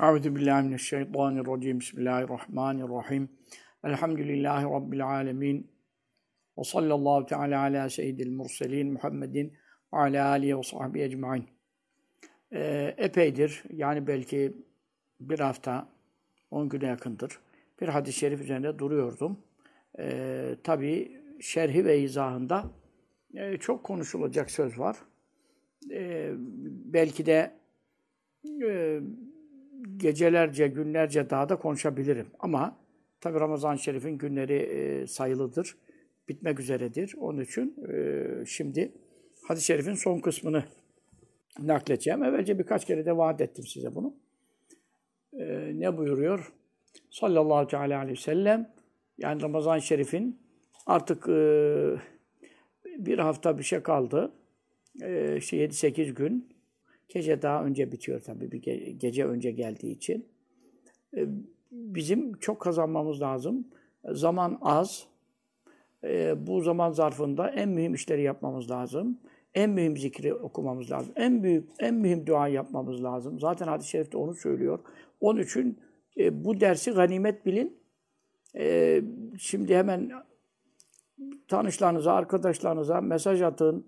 Euzubillahimineşşeytanirracim. Bismillahirrahmanirrahim. Elhamdülillahi Rabbil alemin. Ve sallallahu teala ala seyyidil murselin Muhammedin ve ala alihi ve sahbihi ecmain. Epeydir, yani belki bir hafta, 10 güne yakındır bir hadis-i şerif üzerinde duruyordum. Tabii şerhi ve izahında çok konuşulacak söz var. Belki de gecelerce, günlerce daha da konuşabilirim. Ama tabii Ramazan-ı Şerif'in günleri sayılıdır, bitmek üzeredir. Onun için şimdi hadis-i şerifin son kısmını nakledeceğim. Evvelce birkaç kere de vaat ettim size bunu. Ne buyuruyor? Sallallahu teala aleyhi ve sellem, yani Ramazan-ı Şerif'in artık bir hafta bir şey kaldı. 7-8 gün. Gece daha önce bitiyor tabii. Bir gece önce geldiği için. Bizim çok kazanmamız lazım. Zaman az. Bu zaman zarfında en mühim işleri yapmamız lazım. En mühim zikri okumamız lazım. En mühim dua yapmamız lazım. Zaten hadis-i şerifte onu söylüyor. Onun için bu dersi ganimet bilin. Şimdi hemen tanışlarınıza, arkadaşlarınıza mesaj atın.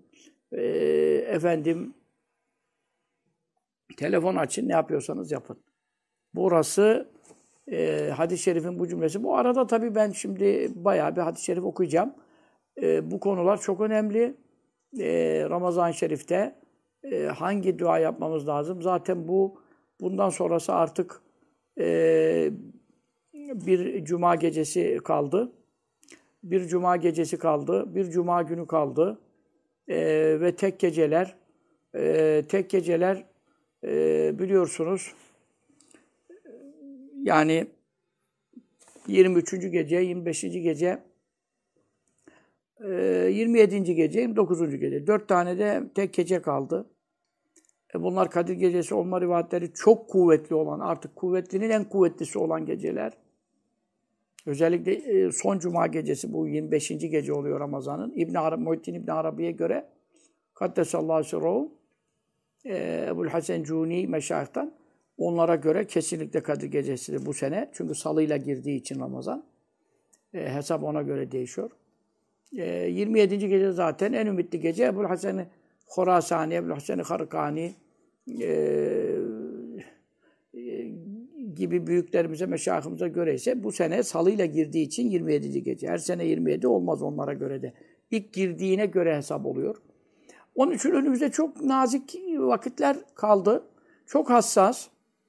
Telefon açın, ne yapıyorsanız yapın. Burası hadis-i şerifin bu cümlesi. Bu arada tabii ben şimdi bayağı bir hadis-i şerif okuyacağım. Bu konular çok önemli. Ramazan-ı Şerif'te hangi dua yapmamız lazım? Zaten bundan sonrası artık bir cuma gecesi kaldı. Bir cuma gecesi kaldı. Bir cuma günü kaldı. Ve tek geceler biliyorsunuz, yani 23. gece, 25. gece, 27. gece, 29. gece. 4 tane de tek gece kaldı. Bunlar Kadir Gecesi olma rivayetleri çok kuvvetli olan, artık kuvvetlinin en kuvvetlisi olan geceler. Özellikle son cuma gecesi, bu 25. gece oluyor Ramazan'ın. Muhittin İbn Arabi'ye göre Kaddesallahu sirruhu, Ebu'l-Hasen Cuni meşayihtan, onlara göre kesinlikle Kadir Gecesi'dir bu sene. Çünkü salıyla girdiği için Ramazan. Hesap ona göre değişiyor. 27. gece zaten en ümitli gece. Ebu'l-Hasen Khorasani, Ebu'l-Hasen Harkani gibi büyüklerimize, meşayihimize göre ise bu sene salıyla girdiği için 27. gece. Her sene 27 olmaz onlara göre de. İlk girdiğine göre hesap oluyor. Onun için önümüzde çok nazik vakitler kaldı. Çok hassas.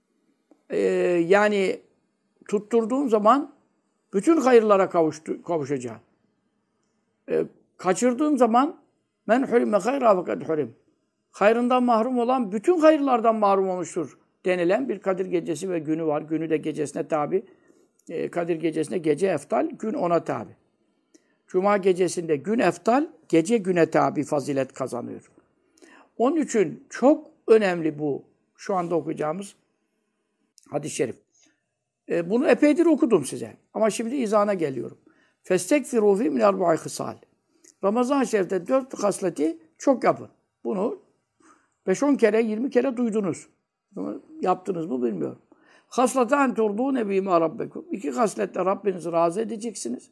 Yani tutturduğun zaman bütün hayırlara kavuşacaksın. Kaçırdığın zaman men hulime hayra fekad hurim. Hayrından mahrum olan bütün hayırlardan mahrum olmuştur denilen bir Kadir Gecesi ve günü var. Günü de gecesine tabi. Kadir Gecesi'nde gece eftal, gün ona tabi. Cuma gecesinde gün eftal, gece güne tabi fazilet kazanıyor. Onun için çok önemli bu şu anda okuyacağımız hadis-i şerif. Bunu epeydir okudum size. Ama şimdi izahına geliyorum. فَاسْتَكْفِرُوا فِي مِنْ اَرْبَعِ خِصَالٍ. Ramazan-ı Şerif'te 4 hasleti çok yapın. Bunu 5-10 kere, 20 kere duydunuz. Yaptınız mı bilmiyorum. خَصْلَتَانْ تُرْضُونَ بِهِمَا رَبَّكُمْ. 2 hasletle Rabbinizi razı edeceksiniz.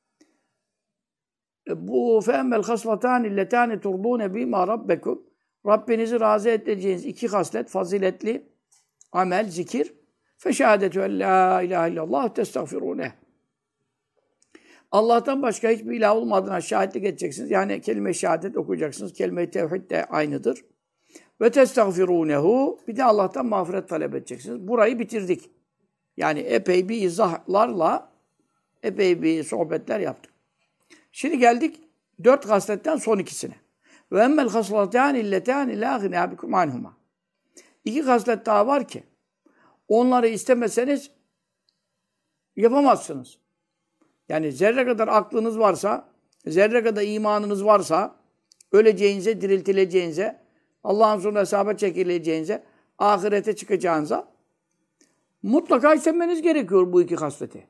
Bu فَاَمَّا الْخَصْلَتَانِ اللَّتَانِ تُرْضُونَ بِهِمَا رَبَّكُمْ. Rabbinizi razı edeceğiniz 2 haslet, faziletli amel, zikir. فَشَهَادَةُ اَنْ لَا اِلَٰهَ اِلَّا اللّٰهُ تَسْتَغْفِرُونَهُ. Allah'tan başka hiçbir ilah olmadığına şahitlik edeceksiniz. Yani kelime-i şehadet okuyacaksınız. Kelime-i tevhid de aynıdır. Ve testağfirunehu, bir de Allah'tan mağfiret talep edeceksiniz. Burayı bitirdik. Yani epey bir izahlarla epey bir sohbetler yaptık. Şimdi geldik 4 hasletten son ikisine. Ve emmel hasletâni illetâni lâ ghinâ bikum anhumâ. 2 haslet daha var ki onları istemeseniz yapamazsınız. Yani zerre kadar aklınız varsa, zerre kadar imanınız varsa, öleceğinize, diriltileceğinize, Allah'ın huzuruna hesaba çekileceğinize, ahirete çıkacağınıza mutlaka istemeniz gerekiyor bu 2 hasleti.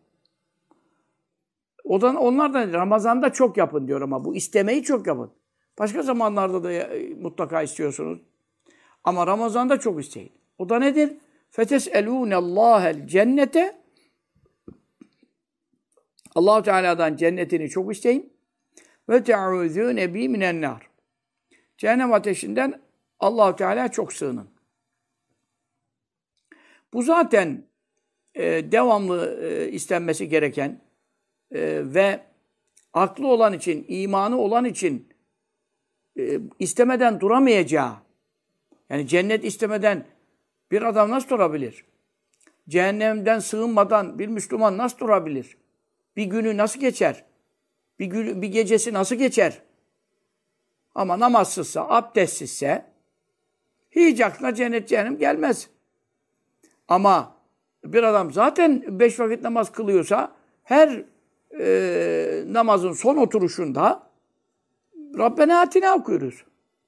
Onlar da Ramazan'da çok yapın diyor, ama bu istemeyi çok yapın. Başka zamanlarda da mutlaka istiyorsunuz. Ama Ramazan'da çok isteyin. O da nedir? فَتَسْأَلُونَ اللّٰهَ الْجَنَّةَ Allah-u Teala'dan cennetini çok isteyin. Ve te'ûzûne bî minennâr. Cehennem ateşinden Allah-u Teala çok sığının. Bu zaten devamlı istenmesi gereken ve aklı olan için, imanı olan için istemeden duramayacağı. Yani cennet istemeden bir adam nasıl durabilir? Cehennemden sığınmadan bir Müslüman nasıl durabilir? Bir günü nasıl geçer? Bir gecesi nasıl geçer? Ama namazsızsa, abdestsizse hiç aklına cennet cehennem gelmez. Ama bir adam zaten 5 vakit namaz kılıyorsa her namazın son oturuşunda Rabbena Atina okuyoruz.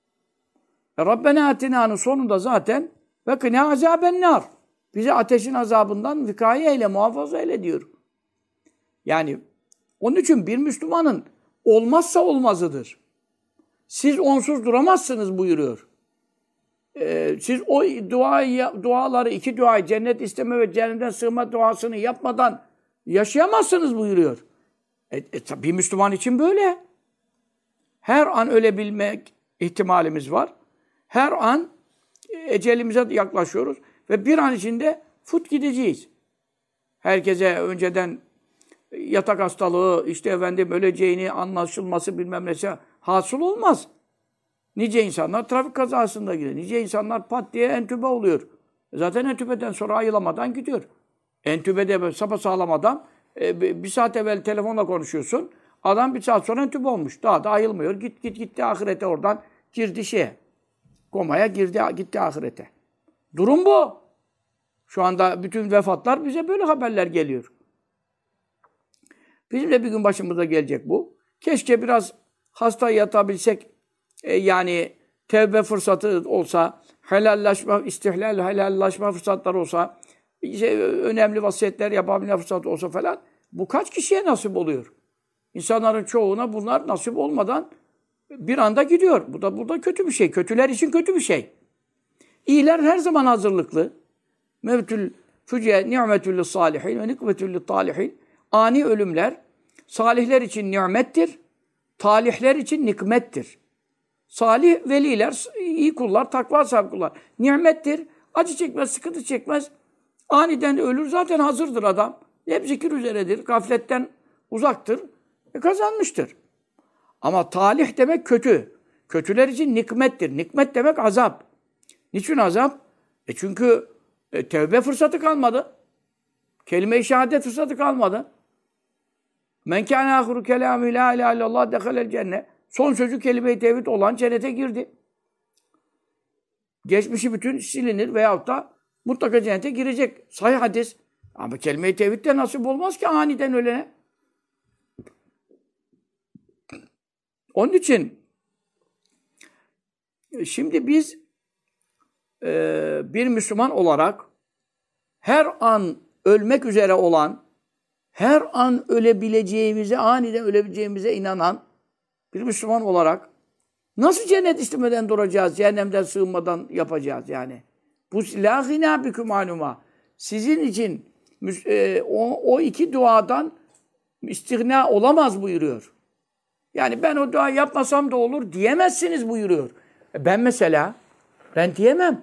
Rabbena Atina'nın sonunda zaten ve kına azaben nar. Bizi ateşin azabından vikaye eyle, muhafaza eyle diyor. Yani onun için bir Müslümanın olmazsa olmazıdır. Siz onsuz duramazsınız buyuruyor. Siz o duaları, 2 duayı, cennet isteme ve cehennemden sığma duasını yapmadan yaşayamazsınız buyuruyor. Bir Müslüman için böyle. Her an ölebilmek ihtimalimiz var. Her an ecelimize yaklaşıyoruz ve bir an içinde fut gideceğiz. Herkese önceden yatak hastalığı, işte efendim öleceğini anlaşılması bilmem nesi hasıl olmaz. Nice insanlar trafik kazasında gidiyor. Nice insanlar pat diye entübe oluyor. Zaten entübeden sonra ayılamadan gidiyor. Entübede böyle sapasağlam adam, bir saat evvel telefonla konuşuyorsun. Adam 1 saat sonra entübe olmuş. Daha da ayılmıyor. Gitti ahirete oradan. Girdi şeye. Komaya gitti ahirete. Durum bu. Şu anda bütün vefatlar bize böyle haberler geliyor. Bizim de bir gün başımıza gelecek bu. Keşke biraz hasta yatabilsek, yani tevbe fırsatı olsa, helallaşma fırsatları olsa, önemli vasiyetler yapabilme fırsatı olsa falan. Bu kaç kişiye nasip oluyor? İnsanların çoğuna bunlar nasip olmadan bir anda gidiyor. Bu da kötü bir şey. Kötüler için kötü bir şey. İyiler her zaman hazırlıklı. Mevtül füce ni'metül salihin ve nikmetül talihin. Ani ölümler salihler için nimettir. Talihler için nikmettir. Salih veliler, iyi kullar, takva sahibi kullar. Nimettir. Acı çekmez, sıkıntı çekmez. Aniden ölür. Zaten hazırdır adam. Hep zikir üzeredir. Gafletten uzaktır. Kazanmıştır. Ama talih demek kötü. Kötüler için nikmettir. Nikmet demek azap. Niçin azap? Çünkü tevbe fırsatı kalmadı. Kelime-i şehadet fırsatı kalmadı. Men kâne âhiru kelâmü lâ ilâhe illallah dehalel cennet. Son sözü kelime-i tevhid olan cennete girdi. Geçmişi bütün silinir veyahut da mutlaka cennete girecek. Sahih hadis. Ama kelime-i tevhid de nasip olmaz ki aniden ölene. Onun için şimdi biz bir Müslüman olarak her an ölmek üzere olan, her an ölebileceğimize, aniden ölebileceğimize inanan bir Müslüman olarak nasıl cennet istemeden duracağız, cehennemden sığınmadan yapacağız yani? Bu lâ ghinâ biküm anuma. Sizin için o 2 duadan istigna olamaz buyuruyor. Yani ben o duayı yapmasam da olur diyemezsiniz buyuruyor. Ben mesela, ben diyemem.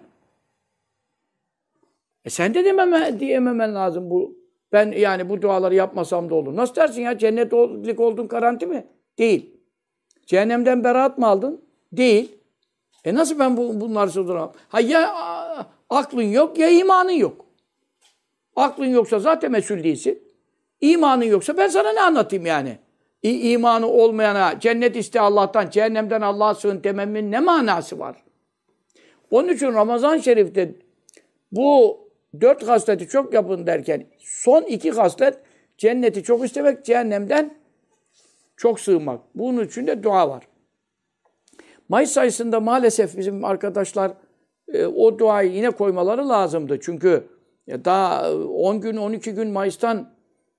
Sen de diyememen lazım bu. Ben yani bu duaları yapmasam da olur. Nasıl dersin ya? Cennetlik oldun garanti mi? Değil. Cehennemden beraat mı aldın? Değil. Nasıl ben bunları sığdıramam? Ha ya aklın yok ya imanın yok. Aklın yoksa zaten mesul değilsin. İmanın yoksa ben sana ne anlatayım yani? İmanı olmayana cennet iste Allah'tan, cehennemden Allah'a sığın dememin ne manası var? Onun için Ramazan-ı Şerif'te bu 4 hasleti çok yapın derken son 2 haslet cenneti çok istemek, cehennemden çok sığınmak. Bunun için de dua var. Mayıs ayısında maalesef bizim arkadaşlar o duayı yine koymaları lazımdı. Çünkü daha 10 gün, 12 gün Mayıs'tan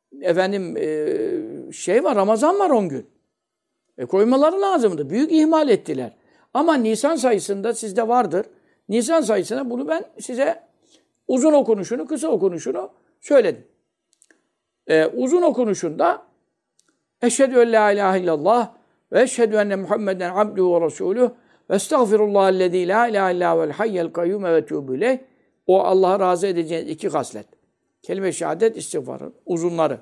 var, Ramazan var 10 gün. Koymaları lazımdı. Büyük ihmal ettiler. Ama Nisan sayısında sizde vardır. Nisan sayısına bunu ben size Uzun okunuşunu, kısa okunuşunu söyledim. Uzun okunuşunda Eşhedü en la ilahe illallah ve eşhedü enne Muhammeden abduhu ve resuluhu ve estağfirullahellezî la ilahe illâ vel hayyel kayyum ve etûbü ileyh. O Allah'a razı edeceğiniz iki haslet. Kelime-i şehadet, istiğfarın uzunları.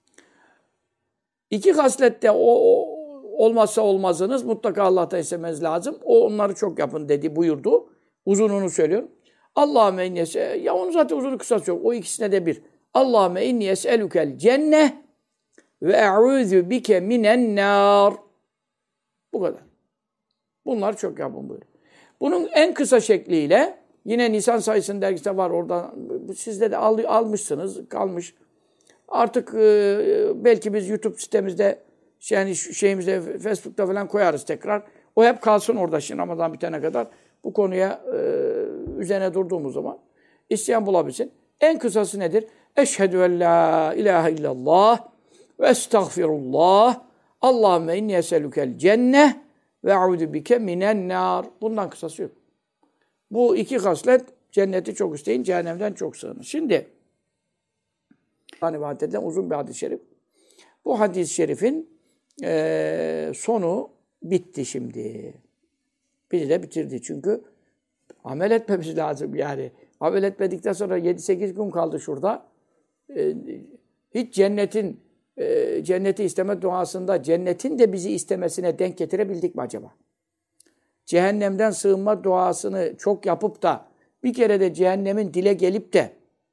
İki haslette olmazsa olmazınız mutlaka Allah'tan istemeniz lazım. Onları çok yapın dedi, buyurdu. Uzununu söylüyorum. Allahümme inni ya onu zaten uzunu kısası yok. O ikisine de bir. Allahümme inni es'elukel cenneh ve e'ûzü bike minen nâr. Bu kadar. Bunlar çok yapın böyle. Bunun en kısa şekliyle yine Nisan sayısının dergisinde var orada. Sizde de almışsınız, kalmış. Artık belki biz YouTube sitemizde yani şeyimizde Facebook'ta falan koyarız tekrar. O hep kalsın orada şimdi Ramazan bitene kadar. Bu konuya üzerine durduğumuz zaman isteyen bulabilsin. En kısası nedir? Eşhedü en la ilahe illallah ve estağfirullah. Allahümme inni eselükel cenneh ve e'udü bike minen nâr. Bundan kısası yok. Bu iki haslet cenneti çok isteyin, cehennemden çok sığının. Şimdi hani vahdeden uzun bir hadis-i şerif. Bu hadis-i şerifin sonu bitti şimdi. Bizi de bitirdi çünkü amel etmemiz lazım yani. Amel etmedikten sonra 7-8 gün kaldı şurada. Hiç cenneti isteme duasında cennetin de bizi istemesine denk getirebildik mi acaba? Cehennemden sığınma duasını çok yapıp da bir kere de cehennemin dile gelip de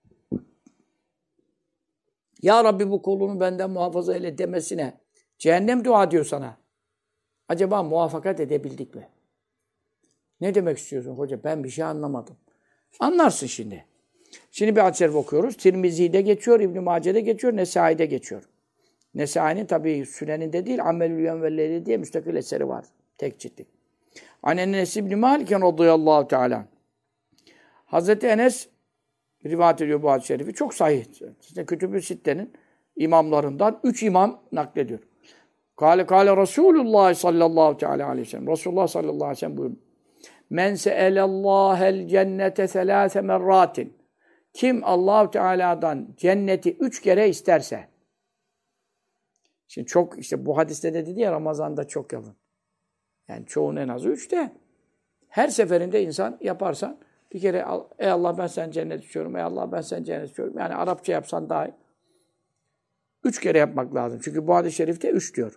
Ya Rabbi bu kulunu benden muhafaza eyle demesine cehennem dua diyor sana. Acaba muvaffakat edebildik mi? Ne demek istiyorsun hoca? Ben bir şey anlamadım. Anlarsın şimdi. Şimdi bir hadis-i şerif okuyoruz. Tirmizi'de geçiyor, İbn-i Mace'de geçiyor, Nesai'de geçiyor. Nesai'nin tabii Sünen'inde değil, Amelül Yevm ve Leyli diye müstakil eseri var. Tek ciltlik. An Enes İbn Malik'en radıyallahu teala. Hazreti Enes rivayet ediyor bu hadis-i şerifi. Çok sahih. İşte Kütüb-ü Sitte'nin imamlarından 3 imam naklediyor. Kâle Resulullah sallallahu teala aleyhi ve sellem. Resulullah sallallahu aleyhi ve sellem buyurdu. Men se'elallâhel cennete selâse merratin. Kim Allah-u Teala'dan cenneti 3 kere isterse. Şimdi çok işte bu hadiste de dedi ya Ramazan'da çok yapın. Yani çoğun en azı 3 de. Her seferinde insan yaparsan bir kere ey Allah ben sen cennet istiyorum. Ey Allah ben sen cennet istiyorum. Yani Arapça yapsan daha iyi. 3 kere yapmak lazım. Çünkü bu hadis-i şerifte 3 diyor.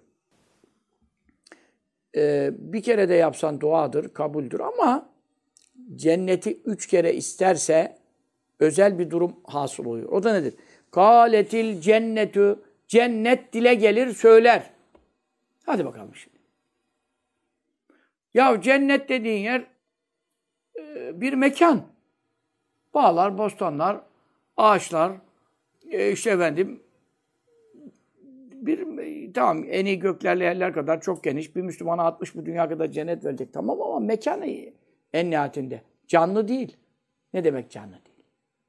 Bir kere de yapsan duadır, kabuldür ama cenneti 3 kere isterse özel bir durum hasıl oluyor. O da nedir? Kâletil cennetü, cennet dile gelir söyler. Hadi bakalım şimdi. Ya cennet dediğin yer bir mekan. Bağlar, bostanlar, ağaçlar, işte efendim tamam en iyi göklerle yerler kadar çok geniş. Bir Müslümana 60 bu dünya kadar cennet verecek. Tamam ama mekanı en nihayetinde. Canlı değil. Ne demek canlı değil?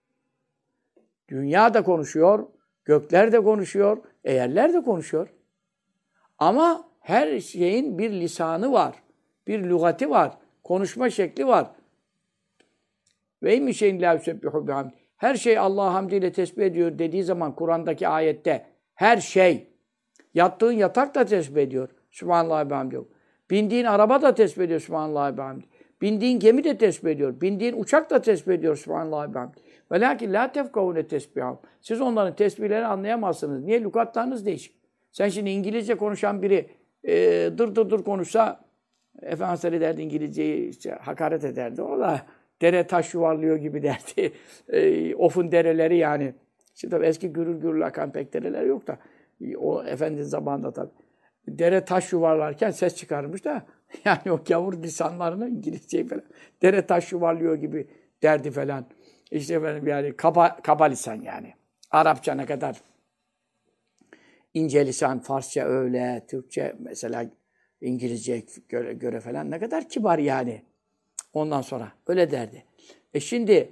Dünya da konuşuyor, gökler de konuşuyor, yerler de konuşuyor. Ama her şeyin bir lisanı var. Bir lügati var. Konuşma şekli var. Ve immi şeyin la yusebbihu bihamd. Her şey Allah'a hamdiyle tesbih ediyor dediği zaman Kur'an'daki ayette her şey yattığın yatak da tesbih ediyor. Sübhanallah ve bihamdihi. Bindiğin araba da tesbih ediyor. Sübhanallah ve bihamdihi. Bindiğin gemi de tesbih ediyor. Bindiğin uçak da tesbih ediyor. Sübhanallah ve bihamdihi. Velakin la tefkavune tesbihahum. Siz onların tesbihlerini anlayamazsınız. Niye? Lügatlarınız değişik. Sen şimdi İngilizce konuşan biri dır konuşsa Efendimiz derdi İngilizceyi işte, hakaret ederdi. O da dere taş yuvarlıyor gibi derdi. Of'un dereleri yani. Şimdi tabii eski gürül gürül akan pek dereler yok da. O Efendimiz zamanında tabii. Dere taş yuvarlarken ses çıkarmış da. Yani o gavur lisanlarını İngilizceyi falan. Dere taş yuvarlıyor gibi derdi falan. İşte efendim yani kaba lisan yani. Arapça ne kadar ince lisan, Farsça öyle, Türkçe mesela İngilizce göre falan ne kadar kibar yani. Ondan sonra öyle derdi. Şimdi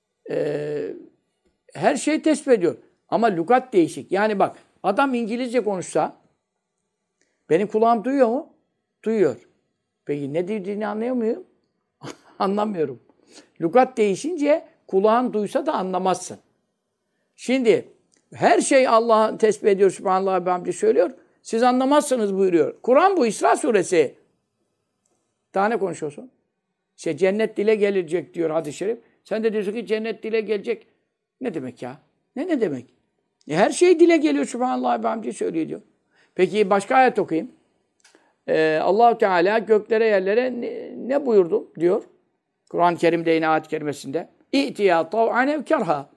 her şey tespit ediyor. Ama lügat değişik. Yani bak adam İngilizce konuşsa benim kulağım duyuyor mu? Duyuyor. Peki ne dediğini anlıyor muyum? Anlamıyorum. Lügat değişince kulağın duysa da anlamazsın. Şimdi her şey Allah'ı tesbih ediyor, Sübhanallah ve hamdi söylüyor. Siz anlamazsınız buyuruyor. Kur'an bu, İsra suresi. Daha ne konuşuyorsun? İşte cennet dile gelecek diyor hadis-i şerif. Sen de diyorsun ki cennet dile gelecek. Ne demek ya? Ne demek? Her şey dile geliyor, Sübhanallah ve hamdi söylüyor diyor. Peki başka ayet okuyayım. Allah-u Teala göklere yerlere ne buyurdu diyor. Kur'an-ı Kerim'de yine ayet-i kerimesinde. İ'tiyâ tav'an ev kerha.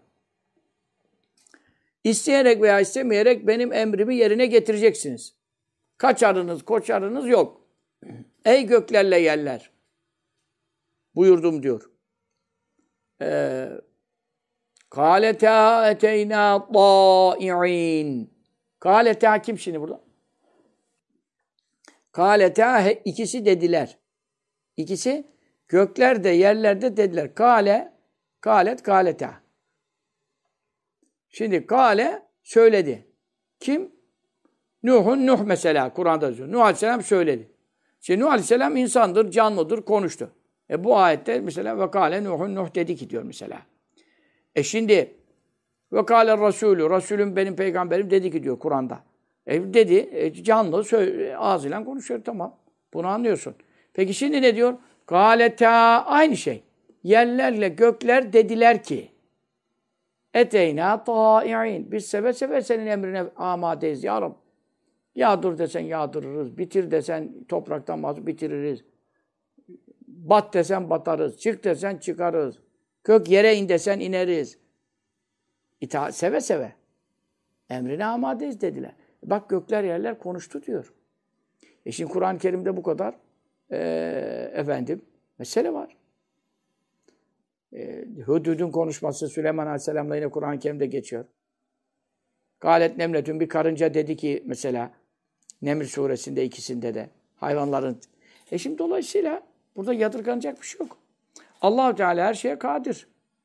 İsteyerek veya istemeyerek benim emrimi yerine getireceksiniz. Kaçarınız, koçarınız yok. Ey göklerle yerler. Buyurdum diyor. Kâletâ eteynâ tâ'i'in. Kâletâ kim şimdi burada? Kâletâ ikisi dediler. İkisi göklerde, yerlerde dediler. Kâletâ. Şimdi kâle söyledi. Kim? Nuh mesela Kur'an'da yazıyor. Nuh Aleyhisselam söyledi. Şimdi Nuh Aleyhisselam insandır, canlıdır, konuştu. Bu ayette mesela ve kâle Nuh dedi ki diyor mesela. Şimdi ve kâle Resulü, Resulüm benim peygamberim dedi ki diyor Kur'an'da. Dedi, canlı ağzıyla konuşuyor, tamam. Bunu anlıyorsun. Peki şimdi ne diyor? Kâletâ, aynı şey. Yerlerle gökler dediler ki eteyna tâ'i'in. Biz seve seve senin emrine amadeyiz ya Rabbi. Yağdır desen yağdırırız. Bitir desen topraktan bazı bitiririz. Bat desen batarız. Çık desen çıkarız. Kök yere in desen ineriz. Seve seve. Emrine amadeyiz dediler. Bak gökler yerler konuştu diyor. Şimdi Kur'an-ı Kerim'de bu kadar mesele var. Hüdüd'ün konuşması Süleyman Aleyhisselam'la yine Kur'an-ı Kerim'de geçiyor. Galet Nemletün, bir karınca dedi ki mesela Neml suresinde ikisinde de hayvanların. Şimdi dolayısıyla burada yadırganacak bir şey yok. Allah-u Teala her şeye kadir.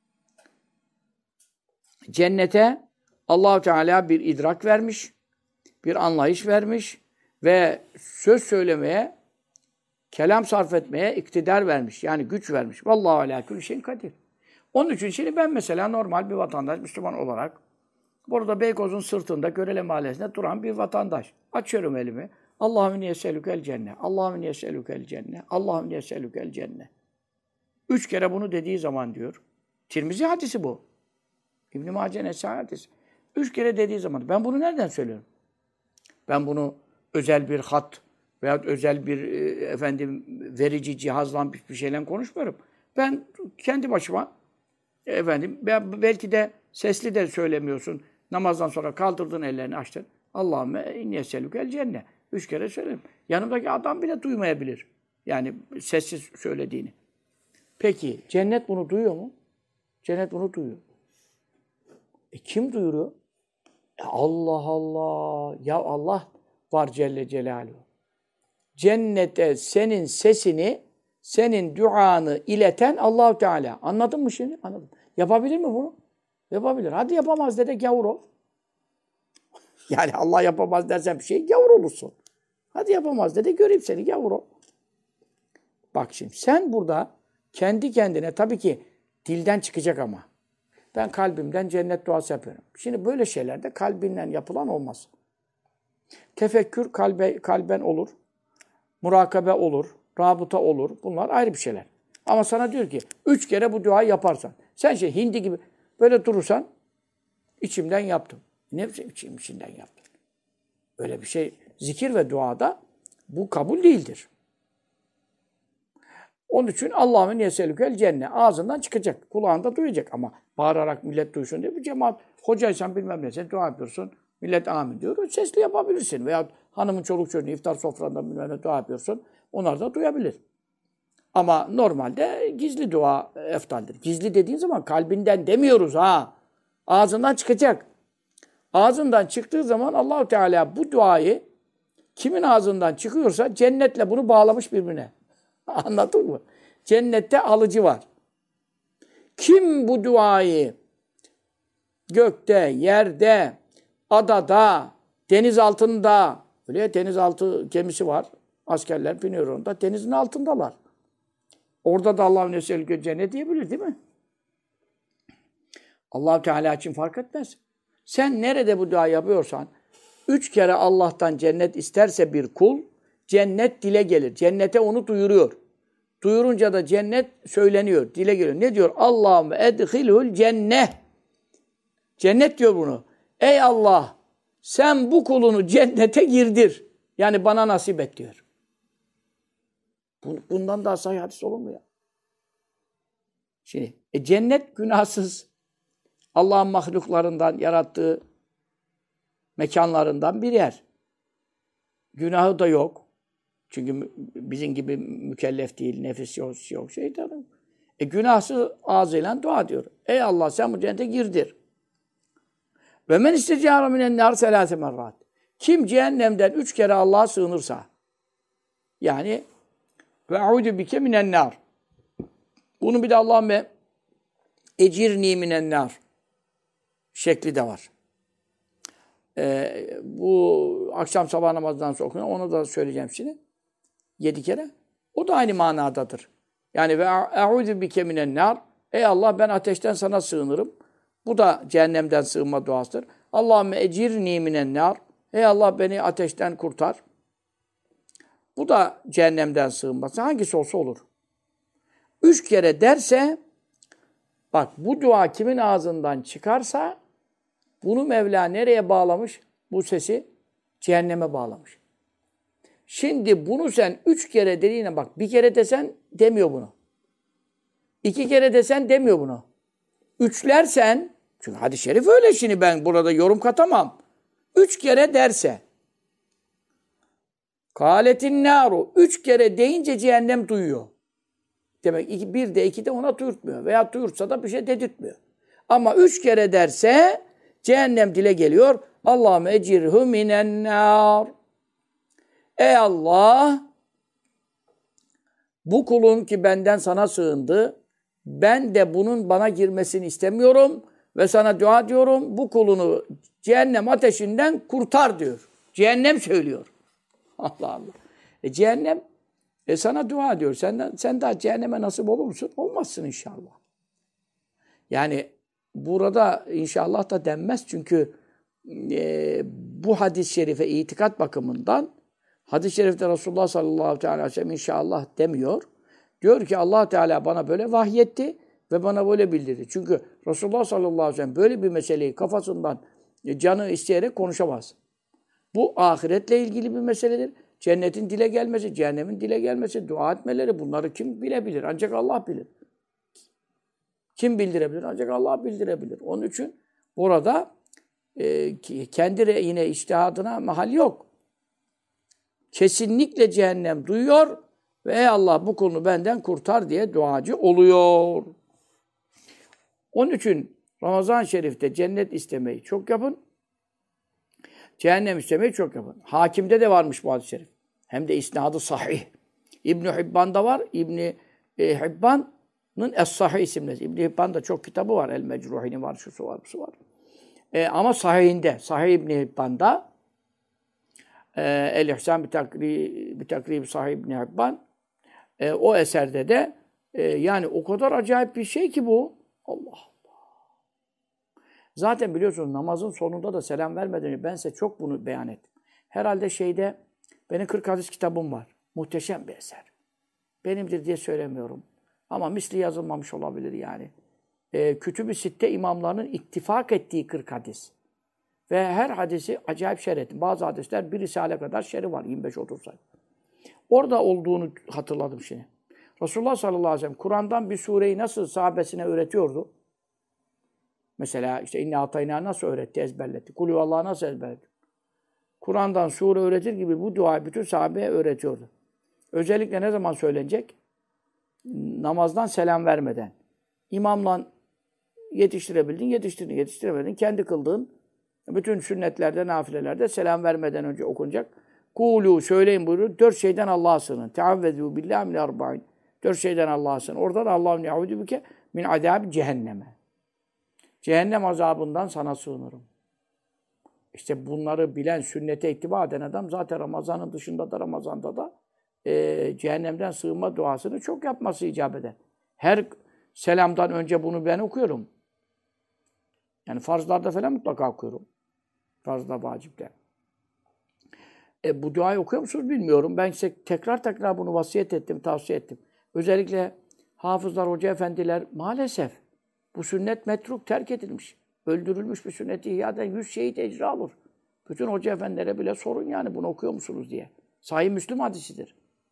Cennete Allah-u Teala bir idrak vermiş, bir anlayış vermiş ve söz söylemeye, kelam sarf etmeye iktidar vermiş. Yani güç vermiş. Vallahu alâ külli şeyin kadir. Onun için şimdi ben mesela normal bir vatandaş, Müslüman olarak burada Beykoz'un sırtında Görele Mahallesi'nde duran bir vatandaş. Açıyorum elimi. Allahümme yeselükel cennet. Allahümme yeselükel cennet. Allahümme yeselükel cennet. 3 kere bunu dediği zaman diyor. Tirmizi hadisi bu. İbn-i Mace Nesai hadisi. 3 kere dediği zaman. Ben bunu nereden söylüyorum? Ben bunu özel bir hat veyahut özel bir verici cihazla bir şeyle konuşmuyorum. Ben kendi başıma belki de sesli de söylemiyorsun. Namazdan sonra kaldırdın ellerini açtın. Allahümme inni eselükel cennet. 3 kere söyledim. Yanımdaki adam bile duymayabilir. Yani sessiz söylediğini. Peki cennet bunu duyuyor mu? Cennet bunu duyuyor. Kim duyuruyor? Allah Allah. Ya Allah var Celle Celaluhu. Cennete senin sesini, senin duanı ileten Allah-u Teala. Anladın mı şimdi? Anladım. Yapabilir mi bunu? Yapabilir. Hadi yapamaz dede gavur ol. Yani Allah yapamaz dersen bir şey gavur olursun. Hadi yapamaz dede göreyim seni gavur ol. Bak şimdi sen burada kendi kendine tabii ki dilden çıkacak ama. Ben kalbimden cennet duası yapıyorum. Şimdi böyle şeylerde kalbinden yapılan olmaz. Tefekkür kalben olur. Murakabe olur. Rabıta olur. Bunlar ayrı bir şeyler. Ama sana diyor ki 3 kere bu duayı yaparsan. Sen hindi gibi böyle durursan içimden yaptım. Ne biçim içinden yaptın? Öyle bir şey zikir ve duada bu kabul değildir. Onun için Allah'ın yeselükel cennet ağzından çıkacak. Kulağında duyacak ama bağırarak millet duysun diye bir cemaat. Hocaysan bilmem ne sen dua yapıyorsun. Millet amin diyor. Sesli yapabilirsin. Veya hanımın çoluk çocuğunu iftar sofranda bilmem ne dua yapıyorsun. Onlar da duyabilir. Ama normalde gizli dua eftaldir. Gizli dediğin zaman kalbinden demiyoruz ha. Ağzından çıkacak. Ağzından çıktığı zaman Allah-u Teala bu duayı kimin ağzından çıkıyorsa cennetle bunu bağlamış birbirine. Anladın mı? Cennette alıcı var. Kim bu duayı gökte, yerde, adada, deniz altında, öyle denizaltı gemisi var. Askerler biniyor onda. Denizin altındalar. Orada da Allah'ın eselüke cennet diyebilir değil mi? Allah Teala için fark etmez. Sen nerede bu dua yapıyorsan 3 kere Allah'tan cennet isterse bir kul cennet dile gelir. Cennete onu duyuruyor. Duyurunca da cennet söyleniyor, dile geliyor. Ne diyor? Allahümme edhilhul cenneh. Cennet diyor bunu. Ey Allah, sen bu kulunu cennete girdir. Yani bana nasip et diyor. Bundan daha sahih hadis olur mu ya? Şimdi cennet günahsız. Allah'ın mahluklarından yarattığı mekanlarından bir yer. Günahı da yok. Çünkü bizim gibi mükellef değil, nefis yok, şeytanın. Günahsız ağzıyla dua diyor. Ey Allah sen bu cennete girdir. Ve men istecâre minen nâr selâse merrat. Kim cehennemden 3 kere Allah'a sığınırsa, yani ve eûdü bike minen nâr. Bunun bir de Allahümme ecirni minen nâr şekli de var. Bu akşam sabah namazından sonra okunan, onu da söyleyeceğim şimdi. 7 kere. O da aynı manadadır. Yani ve eûzü bike minen nâr. Ey Allah ben ateşten sana sığınırım. Bu da cehennemden sığınma duasıdır. Allahümme ecirni minen nâr. Ey Allah beni ateşten kurtar. Bu da cehennemden sığınması. Hangisi olsa olur. 3 kere derse, bak bu dua kimin ağzından çıkarsa, bunu Mevla nereye bağlamış? Bu sesi cehenneme bağlamış. Şimdi bunu sen 3 kere dediğine bak, bir kere desen demiyor bunu. 2 kere desen demiyor bunu. Üçlersen, çünkü hadis-i şerif öyle, şimdi ben burada yorum katamam. 3 kere derse, kâletin nâru, 3 kere deyince cehennem duyuyor. Demek bir de 2 de ona duyurtmuyor. Veya duyurtsa da bir şey dedirtmiyor. Ama 3 kere derse cehennem dile geliyor. Allahümme ecirhu minen nâr. Ey Allah, bu kulun ki benden sana sığındı, ben de bunun bana girmesini istemiyorum ve sana dua ediyorum. Bu kulunu cehennem ateşinden kurtar diyor. Cehennem söylüyor. Allah Allah. Cehennem sana dua ediyor. Sen daha cehenneme nasip olur musun? Olmazsın inşallah. Yani burada inşallah da denmez. Çünkü bu hadis-i şerife itikat bakımından hadis-i şerifte Resulullah sallallahu aleyhi ve sellem inşallah demiyor. Diyor ki Allah Teala bana böyle vahyetti ve bana böyle bildirdi. Çünkü Resulullah sallallahu aleyhi ve sellem böyle bir meseleyi kafasından canı isteyerek konuşamaz. Bu ahiretle ilgili bir meseledir. Cennetin dile gelmesi, cehennemin dile gelmesi, dua etmeleri, bunları kim bilebilir? Ancak Allah bilir. Kim bildirebilir? Ancak Allah bildirebilir. Onun için burada kendi yine içtihadına mahal yok. Kesinlikle cehennem duyuyor ve ey Allah bu kulunu benden kurtar diye duacı oluyor. Onun için Ramazan-ı Şerif'te cennet istemeyi çok yapın. Cehennem istemeyi çok yapın. Hakim'de de varmış bu hadis-i şerif. Hem de isnadı sahih. İbn-i Hibban'da var. İbn-i Hibban'ın Es-Sahih isimli. İbn-i Hibban'da çok kitabı var. El-Mecruhi'nin var, şusu var, busu var. Ama sahihinde, Sahih İbn-i Hibban'da El-İhsan bi takrib Sahih İbn-i Hibban, o eserde de yani o kadar acayip bir şey ki bu. Allah Allah. Zaten biliyorsunuz namazın sonunda da selam vermeden önce ben size çok bunu beyan ettim. Herhalde benim 40 hadis kitabım var. Muhteşem bir eser. Benimdir diye söylemiyorum. Ama misli yazılmamış olabilir yani. Kütüb-i Sitte imamlarının ittifak ettiği 40 hadis. Ve her hadisi acayip şerh ettim. Bazı hadisler bir risale kadar şerhi var. 25-30 sayfa. Orada olduğunu hatırladım şimdi. Resulullah sallallahu aleyhi ve sellem Kur'an'dan bir sureyi nasıl sahabesine öğretiyordu? Mesela işte İnne Atayna nasıl öğretti, ezberletti. Kulü Allah'a nasıl ezberletti? Kur'an'dan sure öğretir gibi bu duayı bütün sahabeye öğretiyordu. Özellikle ne zaman söylenecek? Namazdan selam vermeden. İmamla yetiştirebildin, yetiştiremedin. Kendi kıldığın bütün sünnetlerde, nafilelerde selam vermeden önce okunacak. Kulu söyleyin buyuruyor. 4 şeyden Allah'a sığının. Teavvezu billahi min arba'in. 4 şeyden Allah'a sığının. Oradan Allah'ım ne'udu bike min azâb cehenneme. Cehennem azabından sana sığınırım. İşte bunları bilen, sünnete ittiba eden adam zaten Ramazan'ın dışında da Ramazan'da da cehennemden sığınma duasını çok yapması icap eder. Her selamdan önce bunu ben okuyorum. Yani farzlarda falan mutlaka okuyorum. Farzda, vacipte. Bu duayı okuyor musunuz bilmiyorum. Ben size tekrar bunu vasiyet ettim, tavsiye ettim. Özellikle hafızlar, hoca efendiler maalesef bu sünnet metruk terk edilmiş. Öldürülmüş bir sünnet-i ihya'dan 100 şehit ecri alır. Bütün hoca efendilere bile sorun yani bunu okuyor musunuz diye. Sahih Müslim hadisidir.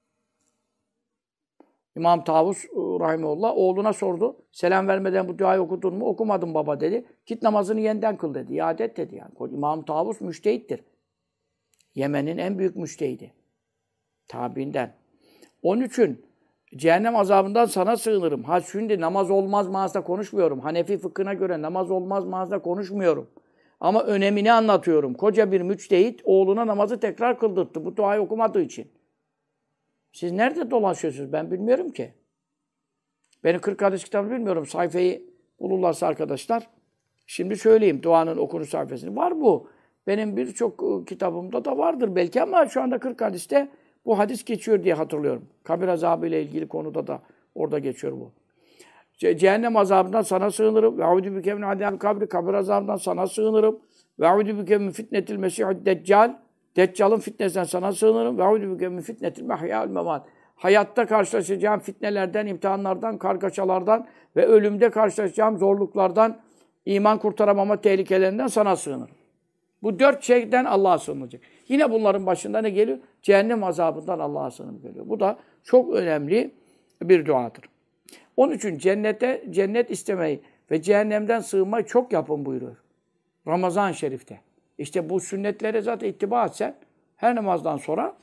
İmam Tavus rahimehullah oğluna sordu. Selam vermeden bu duayı okudun mu? Okumadım baba dedi. Git namazını yeniden kıl dedi. İade et dedi yani. İmam Tavus müştehittir. Yemen'in en büyük müştehidi. Tabiinden. Onun için cehennem azabından sana sığınırım. Ha şimdi namaz olmaz manasında konuşmuyorum. Hanefi fıkhına göre namaz olmaz manasında konuşmuyorum. Ama önemini anlatıyorum. Koca bir müçtehit oğluna namazı tekrar kıldırttı. Bu duayı okumadığı için. Siz nerede dolaşıyorsunuz? Ben bilmiyorum ki. Benim 40 hadis kitabını bilmiyorum. Sayfayı bulurlarsa arkadaşlar. Şimdi söyleyeyim duanın okunuş sayfasını. Var bu. Benim birçok kitabımda da vardır belki ama şu anda 40 hadiste bu hadis geçiyor diye hatırlıyorum. Kabir azabı ile ilgili konuda da orada geçiyor bu. Cehennem azabından sana sığınırım. Ve audu bike min azâbil kabri. Kabir azabından sana sığınırım. Ve audu bike min fitnetil mesihid deccal. Deccal'ın fitnesinden sana sığınırım. Ve audu bike min fitnetil mehyâ'l memat. Hayatta karşılaşacağım fitnelerden, imtihanlardan, kargaşalardan ve ölümde karşılaşacağım zorluklardan, iman kurtaramama tehlikelerinden sana sığınırım. Bu 4 şeyden Allah'a sığınılacak. Yine bunların başında ne geliyor? Cehennem azabından Allah'a sığınım geliyor. Bu da çok önemli bir duadır. Onun için cennet istemeyi ve cehennemden sığınmayı çok yapın buyuruyor. Ramazan-ı Şerif'te. İşte bu sünnetlere zaten ittiba etsen her namazdan sonra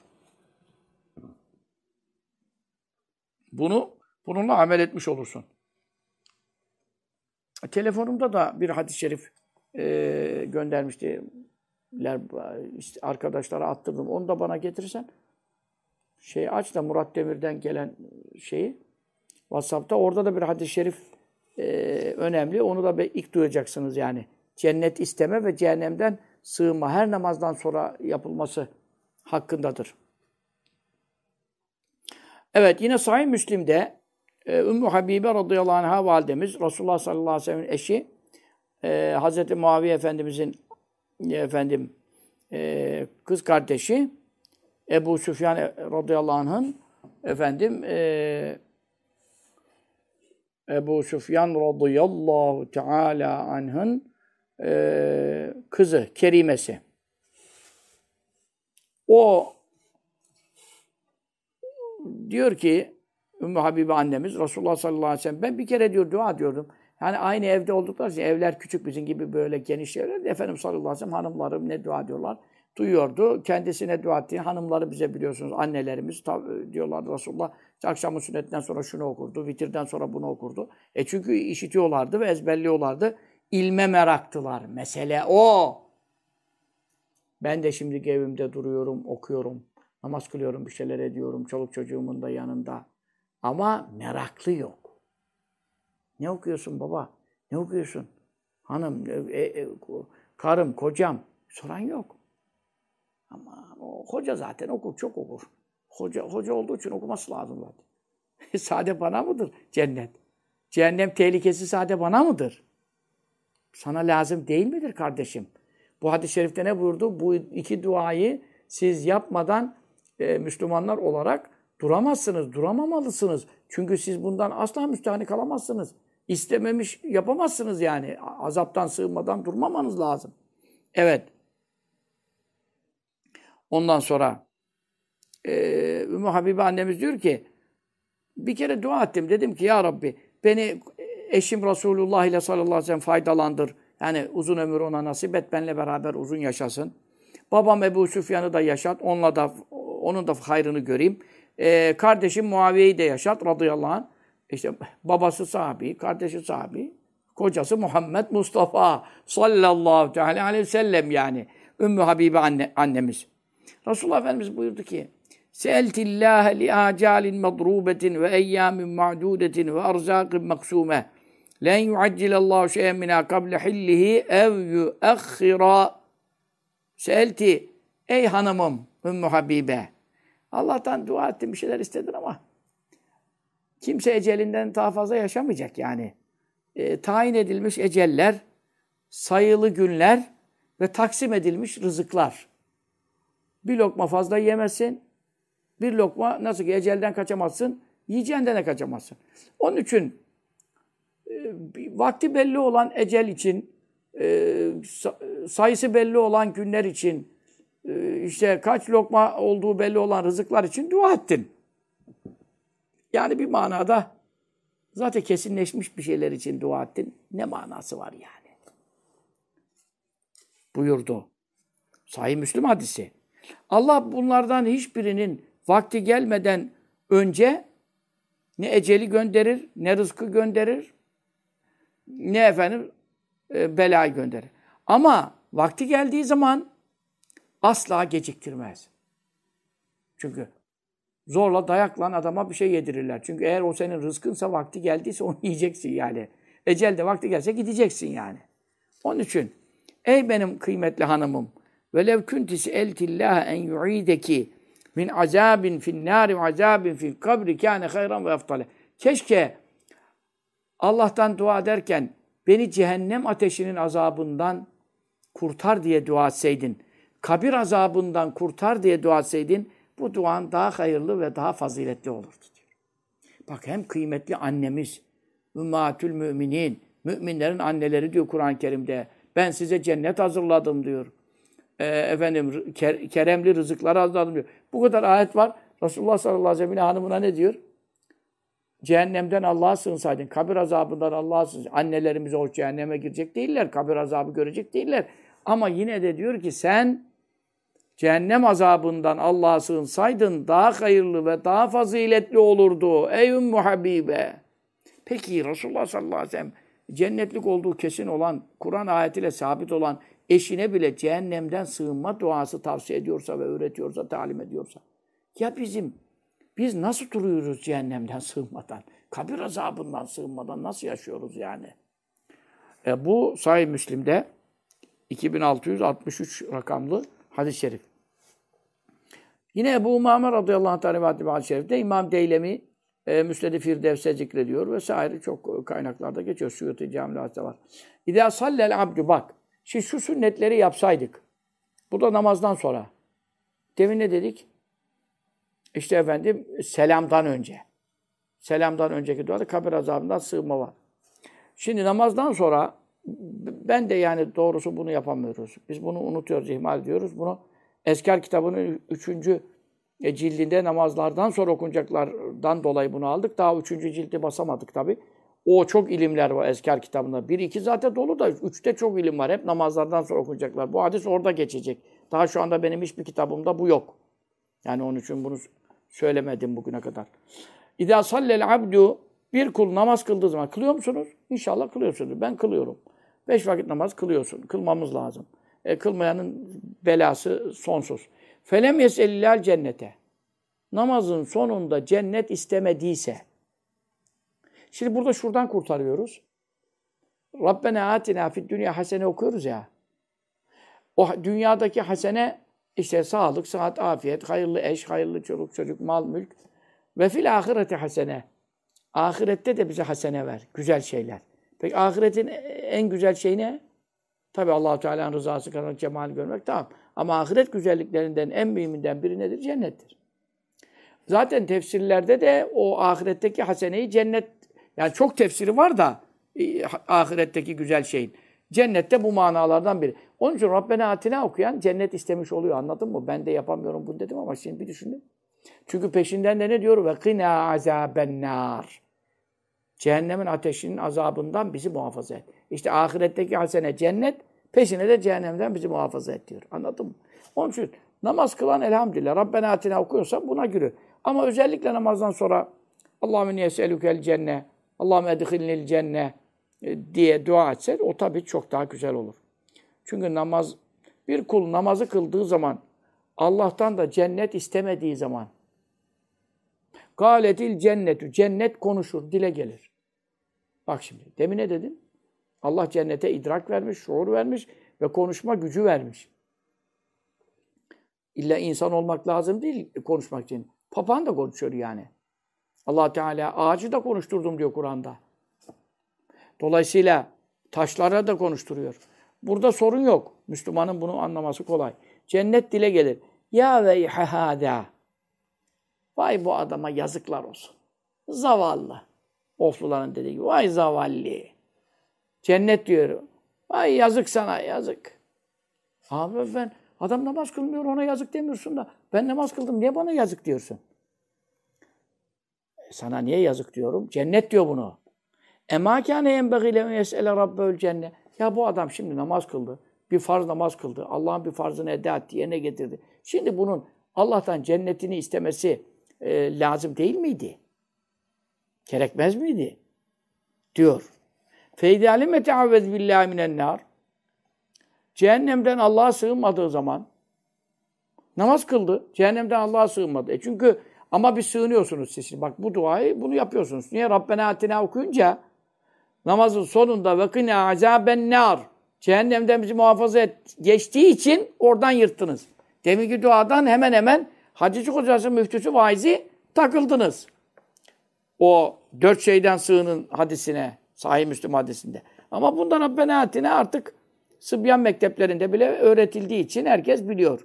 bununla amel etmiş olursun. Telefonumda da bir hadis-i şerif göndermişti. İşte arkadaşlara attırdım. Onu da bana getirirsen aç da Murat Demir'den gelen şeyi WhatsApp'ta orada da bir hadis-i şerif önemli. Onu da ilk duyacaksınız yani. Cennet isteme ve cehennemden sığınma her namazdan sonra yapılması hakkındadır. Evet yine Sahih Müslim'de Ümmü Habibe radıyallahu anh'a validemiz Resulullah sallallahu aleyhi ve sellem'in eşi Hazreti Muaviye Efendimizin kız kardeşi Ebu Süfyan radıyallahu anh'ın Ebu Süfyan radıyallahu teala anh'ın kızı, kerimesi. O diyor ki Ümmü Habibe annemiz Resulullah sallallahu aleyhi ve sellem ben bir kere diyor dua diyordum. Yani aynı evde oldukları için evler küçük bizim gibi böyle geniş evler. Efendimiz sallallahu aleyhi ve sellem hanımlarım ne dua diyorlar. Duyuyordu. Kendisine dua ettiği hanımları bize biliyorsunuz annelerimiz diyorlardı Resulullah. Akşamın sünnetinden sonra şunu okurdu. Vitirden sonra bunu okurdu. Çünkü işitiyorlardı ve ezberliyorlardı. İlme meraktılar. Mesele o. Ben de şimdi evimde duruyorum, okuyorum. Namaz kılıyorum, bir şeyler ediyorum. Çoluk çocuğumun da yanında. Ama meraklı yok. Ne okuyorsun baba? Ne okuyorsun? Hanım, karım, kocam. Soran yok. Ama o hoca zaten okur, çok okur. Hoca olduğu için okuması lazım zaten. Sade bana mıdır cennet? Cehennem tehlikesi sade bana mıdır? Sana lazım değil midir kardeşim? Bu hadis-i şerifte ne buyurdu? Bu iki duayı siz yapmadan Müslümanlar olarak duramazsınız, duramamalısınız. Çünkü siz bundan asla müstahni kalamazsınız. İstememiş yapamazsınız yani. Azaptan sığınmadan durmamanız lazım. Evet. Ondan sonra Ümmü Habibe annemiz diyor ki bir kere dua ettim. Dedim ki ya Rabbi beni eşim Resulullah ile sallallahu aleyhi ve sellem faydalandır. Yani uzun ömür ona nasip et. Benle beraber uzun yaşasın. Babam Ebu Süfyan'ı da yaşat. Onun da hayrını göreyim. Kardeşim Muaviye'yi de yaşat radıyallahu anh. İşte babası sahabi, kardeşi sahabi, kocası Muhammed Mustafa sallallahu aleyhi ve sellem yani. Ümmü Habibe annemiz. Resulullah Efendimiz buyurdu ki Seeltillâhe li âcâlin medrûbetin ve eyyâmin ma'dûdetin ve arzâkin maksûme. Len yuaccilallahu şeyen minâ kable hillihi ev yuakhira. Seelti ey hanımım Ümmü Habibe. Allah'tan dua ettin bir şeyler istedin ama kimse ecelinden daha fazla yaşamayacak yani. Tayin edilmiş eceller sayılı günler ve taksim edilmiş rızıklar. Bir lokma fazla yiyemezsin. Bir lokma nasıl ki ecelden kaçamazsın, yiyeceğinden de kaçamazsın. Onun için vakti belli olan ecel için, sayısı belli olan günler için, işte kaç lokma olduğu belli olan rızıklar için dua ettin. Yani bir manada zaten kesinleşmiş bir şeyler için dua ettin. Ne manası var yani? Buyurdu. Sahih Müslim hadisi. Allah bunlardan hiçbirinin vakti gelmeden önce ne eceli gönderir, ne rızkı gönderir, ne efendim belayı gönderir. Ama vakti geldiği zaman asla geciktirmez. Çünkü zorla dayakla adama bir şey yedirirler. Çünkü eğer o senin rızkınsa vakti geldiyse onu yiyeceksin yani. Ecelde vakti gelse gideceksin yani. Onun için ey benim kıymetli hanımım velev küntisi eltillâhe en yu'ideki min azabin finnâri ve azabin fil kabri kâne hayran ve eftale. Keşke Allah'tan dua ederken beni cehennem ateşinin azabından kurtar diye dua etseydin, kabir azabından kurtar diye dua etseydin, bu duan daha hayırlı ve daha faziletli olurdu diyor. Bak hem kıymetli annemiz, Ümmatül Müminin, müminlerin anneleri diyor Kur'an-ı Kerim'de. Ben size cennet hazırladım diyor. Keremli rızıklar hazırladım diyor. Bu kadar ayet var. Resulullah sallallahu aleyhi ve sellem hanımına ne diyor? Cehennemden Allah'a sığınsaydın, kabir azabından Allah'a sığınsaydın. Annelerimiz o cehenneme girecek değiller, kabir azabı görecek değiller. Ama yine de diyor ki sen cehennem azabından Allah'a sığınsaydın daha hayırlı ve daha faziletli olurdu. Ey Ümmü Habibe. Peki Resulullah sallallahu aleyhi ve sellem cennetlik olduğu kesin olan, Kur'an ayetiyle sabit olan eşine bile cehennemden sığınma duası tavsiye ediyorsa ve öğretiyorsa, talim ediyorsa. Ya biz nasıl duruyoruz cehennemden sığınmadan? Kabir azabından sığınmadan nasıl yaşıyoruz yani? Bu Sahih Müslim'de 2663 rakamlı hadis-i şerif. Yine Ebu Umame radıyallahu anh hadis-i şerifte İmam Deylemi Müsned-i Firdevs'e zikrediyor vesaire çok kaynaklarda geçiyor. Suyuti Cami'de var. İdâ sallel abdü bak. Şimdi şu sünnetleri yapsaydık. Bu da namazdan sonra. Demin ne dedik? İşte efendim selamdan önce. Selamdan önceki duada kabir azabından sığınma var. Şimdi namazdan sonra ben de yani doğrusu bunu yapamıyoruz. Biz bunu unutuyoruz, ihmal ediyoruz. Bunu Ezkar kitabının 3. cildinde namazlardan sonra okunacaklardan dolayı bunu aldık. Daha 3. cildi basamadık tabii. O çok ilimler var Ezkar kitabında. 1, 2 zaten dolu da 3'te çok ilim var. Hep namazlardan sonra okunacaklar. Bu hadis orada geçecek. Daha şu anda benim hiçbir kitabımda bu yok. Yani onun için bunu söylemedim bugüne kadar. İdâ sallel abdu bir kul namaz kıldığı zaman kılıyor musunuz? İnşallah kılıyorsunuz. Ben kılıyorum. 5 vakit namaz kılıyorsun. Kılmamız lazım. Kılmayanın belası sonsuz. Felem yeselillâl cennete. Namazın sonunda cennet istemediyse. Şimdi burada şuradan kurtarıyoruz. Rabbena atina fid dünya hasene okuyoruz ya. O dünyadaki hasene işte sağlık, sıhhat, afiyet, hayırlı eş, hayırlı çoluk, çocuk, mal, mülk. Ve fil ahireti hasene. Ahirette de bize hasene ver. Güzel şeyler. Peki ahiretin en güzel şeyi ne? Tabii Allah-u Teala'nın rızası kadar cemali görmek tamam. Ama ahiret güzelliklerinden en mühiminden biri nedir? Cennettir. Zaten tefsirlerde de o ahiretteki haseneyi cennet, yani çok tefsiri var da ahiretteki güzel şeyin. Cennette bu manalardan biri. Onun için Rabbena Atina okuyan cennet istemiş oluyor. Anladın mı? Ben de yapamıyorum bunu dedim ama şimdi bir düşündüm. Çünkü peşinden de ne diyor? Ve qina azabennar. Cehennemin ateşinin azabından bizi muhafaza et. İşte ahiretteki hasene cennet, peşine de cehennemden bizi muhafaza et diyor. Anladın mı? Onun için namaz kılan elhamdülillah Rabbena Atina okuyorsa buna giriyor. Ama özellikle namazdan sonra Allahümme yeselükel cenne, Allahümme edhilnil cenne diye dua etse o tabii çok daha güzel olur. Çünkü bir kul namazı kıldığı zaman Allah'tan da cennet istemediği zaman gâletil cennetü, cennet konuşur, dile gelir. Bak şimdi, demin ne dedim? Allah cennete idrak vermiş, şuur vermiş ve konuşma gücü vermiş. İlla insan olmak lazım değil konuşmak için. Papağan da konuşuyor yani. Allah Teala ağacı da konuşturdum diyor Kur'an'da. Dolayısıyla taşlara da konuşturuyor. Burada sorun yok. Müslümanın bunu anlaması kolay. Cennet dile gelir. Ya veyhehâdâ. Vay bu adama yazıklar olsun. Zavallı. Ofluların dediği gibi. Vay zavallı. Cennet diyor. Vay yazık sana yazık. Abi ben adam namaz kılmıyor ona yazık demiyorsun da ben namaz kıldım niye bana yazık diyorsun? Sana niye yazık diyorum? Cennet diyor bunu. Emâ kâne yenbeğî lehu yes'ele rabbeül cennet. Ya bu adam şimdi namaz kıldı. Bir farz namaz kıldı. Allah'ın bir farzını eda etti, yerine getirdi. Şimdi bunun Allah'tan cennetini istemesi lazım değil miydi? Gerekmez miydi? Diyor. فَاِذَا لِمَ تَعَوَّذْ بِاللّٰهِ مِنَ النَّارِ Cehennemden Allah'a sığınmadığı zaman namaz kıldı. Cehennemden Allah'a sığınmadı. Çünkü ama bir sığınıyorsunuz siz. Bak bu duayı bunu yapıyorsunuz. Niye? Rabbena atina okuyunca namazın sonunda وَقِنَا عَذَابَ النَّارِ Cehennemden bizi muhafaza et geçtiği için oradan yırttınız. Deminki duadan hemen hemen Hacıcık Hocası, müftüsü, vaizi takıldınız. O 4 şeyden sığının hadisine, Sahih Müslim hadisinde. Ama bundan Rabbena atina artık Sıbyan mekteplerinde bile öğretildiği için herkes biliyor.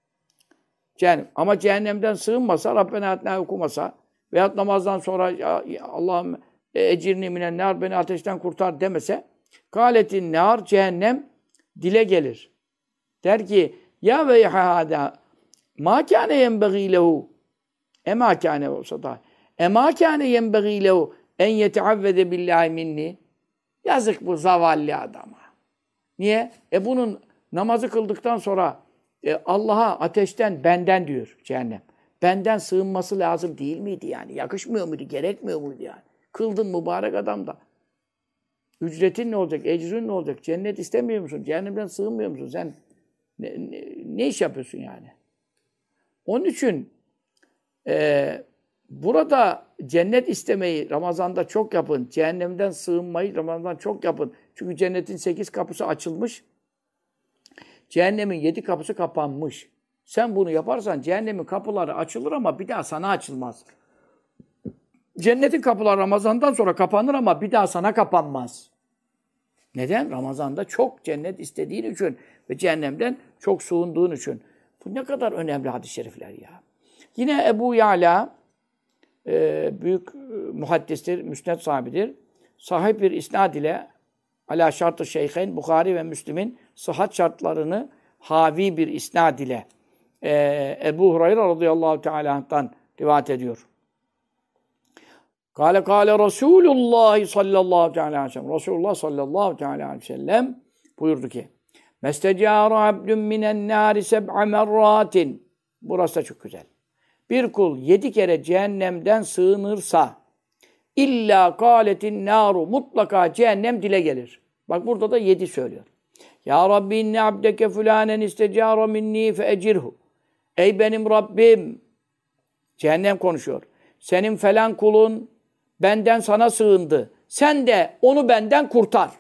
Ama cehennemden sığınmasa, Rabbena atina okumasa veyahut namazdan sonra Allah'ım ecirni minen nar beni ateşten kurtar demese kâletin nar cehennem dile gelir. Der ki ya veyhâdâ mâ kâne yenbeğî lehu emâ kâne olsa da emâ kâne yenbeğî lehu en yeteavvede billâhi minni yazık bu zavallı adama. Niye? Bunun namazı kıldıktan sonra Allah'a ateşten benden diyor cehennem. Benden sığınması lazım değil miydi yani? Yakışmıyor muydu? Gerekmiyor muydu yani? Kıldın mübarek adam da. Ücretin ne olacak? Ecrin ne olacak? Cennet istemiyor musun? Cehennemden sığınmıyor musun? Sen ne iş yapıyorsun yani? Onun için burada cennet istemeyi Ramazan'da çok yapın. Cehennemden sığınmayı Ramazan'da çok yapın. Çünkü cennetin 8 kapısı açılmış. Cehennemin 7 kapısı kapanmış. Sen bunu yaparsan cehennemin kapıları açılır ama bir daha sana açılmaz. Cennetin kapıları Ramazan'dan sonra kapanır ama bir daha sana kapanmaz. Neden? Ramazan'da çok cennet istediğin için ve cehennemden çok sığındığın için. Bu ne kadar önemli hadis-i şerifler ya. Yine Ebu Ya'la büyük muhaddistir, müsned sahibidir. Sahih bir isnad ile ala şart-ı şeyheyn Bukhari ve Müslim'in sıhhat şartlarını havi bir isnad ile Ebu Hureyre radıyallahu teala anh'tan rivayet ediyor. Kâle Resulullah sallallahu teala aleyhi ve sellem. Resulullah sallallahu teala aleyhi ve sellem buyurdu ki Mestecâre abdün minen nâri seb'a merratin. Burası da çok güzel. Bir kul 7 kere cehennemden sığınırsa illa kâletin nâru mutlaka cehennem dile gelir. Bak burada da 7 söylüyor. Ya Rabbi inne abdeke fulânen istecâre minni fe ecirhu. Ey benim Rabbim. Cehennem konuşuyor. Senin falan kulun benden sana sığındı. Sen de onu benden kurtar.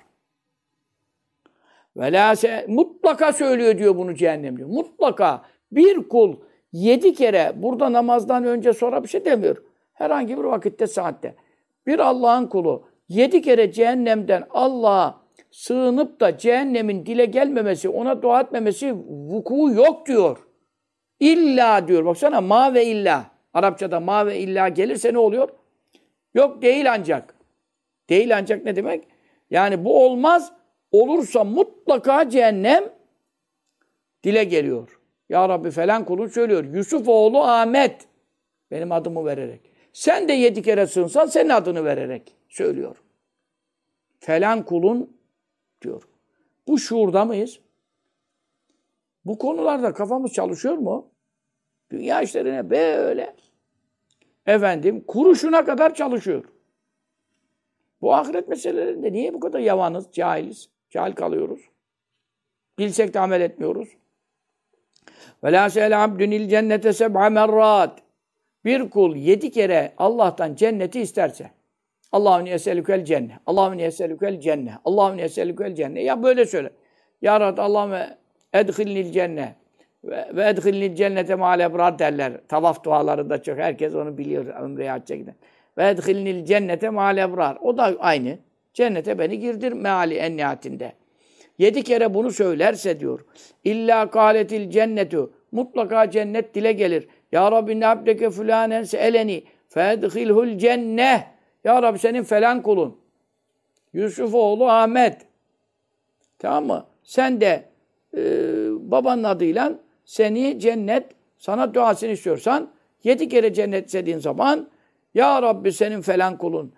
Velâse mutlaka söylüyor diyor bunu cehennem diyor. Mutlaka bir kul 7 kere burada namazdan önce sonra bir şey demiyor. Herhangi bir vakitte, saatte. Bir Allah'ın kulu 7 kere cehennemden Allah'a sığınıp da cehennemin dile gelmemesi, ona dua etmemesi vuku yok diyor. İlla diyor. Baksana ma ve illa. Arapçada ma ve illa gelirse ne oluyor? Yok değil ancak. Değil ancak ne demek? Yani bu olmaz. Olursa mutlaka cehennem dile geliyor. Ya Rabbi falan kulun söylüyor. Yusuf oğlu Ahmet. Benim adımı vererek. Sen de 7 kere sığınsan senin adını vererek söylüyor. Falan kulun diyor. Bu şuurda mıyız? Bu konularda kafamız çalışıyor mu? Dünya işlerine böyle kuruşuna kadar çalışıyor. Bu ahiret meselelerinde niye bu kadar yavanız, cahiliz? Cahil kalıyoruz. Bilsek de amel etmiyoruz. Ve la se'el abdünil cennete seb'a merrat. Bir kul 7 kere Allah'tan cenneti isterse. Allahümme yeselükel cennet. Allahümme yeselükel cennet. Allahümme yeselükel cennet. Ya böyle söyle. Ya Rabbi Allahümme edhilnil cennet. Ve edhilnil cennete ma'al ebrar derler. Tavaf dualarında çok. Herkes onu biliyor. Ömreye hacca giden. Ve edhilnil cennete ma'al ebrar. O da aynı. Cennete beni girdir meali en nihayetinde. 7 kere bunu söylerse diyor. İlla kâletil cennetu. Mutlaka cennet dile gelir. Ya Rabbi ne abdeke fulanen se'eleni fedhilhul cenneh. Ya Rabbi senin falan kulun. Yusuf oğlu Ahmet. Tamam mı? Sen de babanın adıyla seni cennet, sana duasını istiyorsan 7 kere cennet istediğin zaman Ya Rabbi senin falan kulun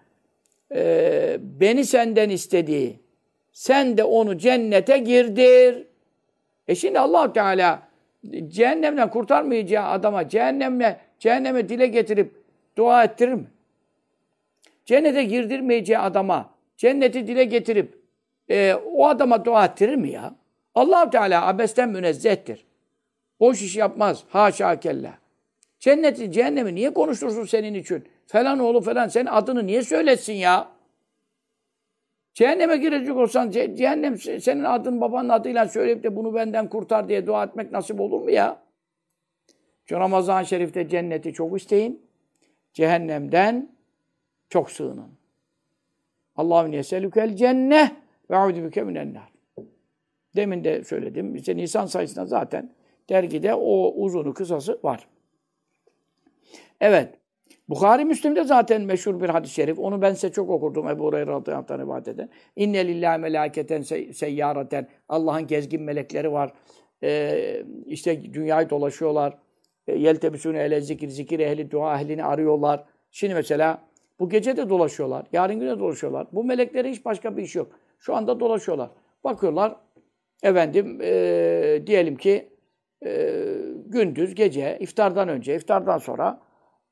beni senden istediği, sen de onu cennete girdir. Şimdi Allah Teala cehennemden kurtarmayacağı adama cehenneme dile getirip dua ettirir mi? Cennete girdirmeyeceği adama cenneti dile getirip o adama dua ettirir mi ya? Allah Teala abesten münezzehtir. Boş iş yapmaz. Haşa kella. Cenneti, cehennemi niye konuştursun senin için? Falan oğlu falan senin adını niye söyletsin ya? Cehenneme girecek olsan cehennem senin adın babanın adıyla söyleyip de bunu benden kurtar diye dua etmek nasip olur mu ya? Şu Ramazan-ı Şerif'te cenneti çok isteyin. Cehennemden çok sığının. Allahümme yeselükel cenneh ve audübüke minennâr. Demin de söyledim. İşte Nisan sayısında zaten dergide o uzunu kısası var. Evet. Bukhari Müslim'de zaten meşhur bir hadis-i şerif. Onu ben size çok okurdum Ebu Hureyre radıyallahu anh rivayet eden. İnne lillahi melâketen seyyâraten. Allah'ın gezgin melekleri var. İşte dünyayı dolaşıyorlar. Yeltebisûne ele zikir ehli, dua ehlini arıyorlar. Şimdi mesela bu gece de dolaşıyorlar. Yarın güne dolaşıyorlar. Bu meleklere hiç başka bir iş yok. Şu anda dolaşıyorlar. Bakıyorlar. Efendim diyelim ki gündüz, gece, iftardan önce, iftardan sonra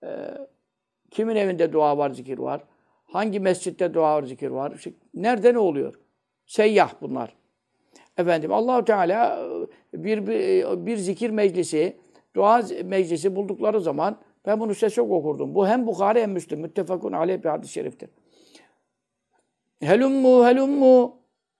kimin evinde dua var, zikir var? Hangi mescitte dua var, zikir var? İşte, nerede ne oluyor? Seyyah bunlar. Efendim Allah-u Teala bir zikir meclisi, dua meclisi buldukları zaman ben bunu size çok okurdum. Bu hem Bukhari hem Müslim. Müttefakun aleyh bir hadis-i şeriftir. Helummu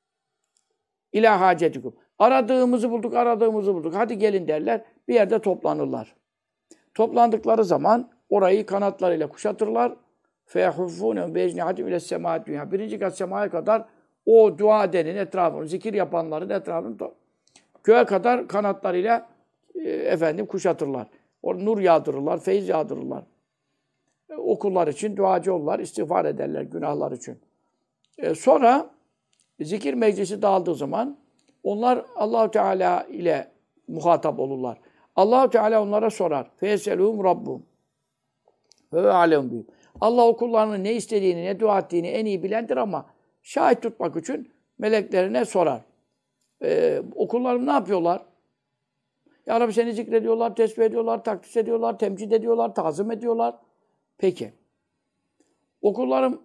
İlâ hâcetikum. Aradığımızı bulduk. Hadi gelin derler. Bir yerde toplanırlar. Toplandıkları zaman orayı kanatlarıyla kuşatırlar. فَيَحُفُّونَ بَيْجْنِعَةٍ اِلَى السَّمَاءِ dünya. Birinci kat semaya kadar o dua edenin etrafını, zikir yapanların etrafını göğe kadar kanatlarıyla kuşatırlar. O nur yağdırırlar, feyiz yağdırırlar. Okullar için duacı olurlar, istiğfar ederler günahlar için. Sonra zikir meclisi dağıldığı zaman onlar Allah-u Teala ile muhatap olurlar. Allah-u Teala onlara sorar. Feyeselûhum Rabbum. Ve alem bihim. Allah o kullarının ne istediğini, ne dua ettiğini en iyi bilendir ama şahit tutmak için meleklerine sorar. O kullarım ne yapıyorlar? Ya Rabbi seni zikrediyorlar, tesbih ediyorlar, takdis ediyorlar, temcid ediyorlar, tazim ediyorlar. Peki. O kullarım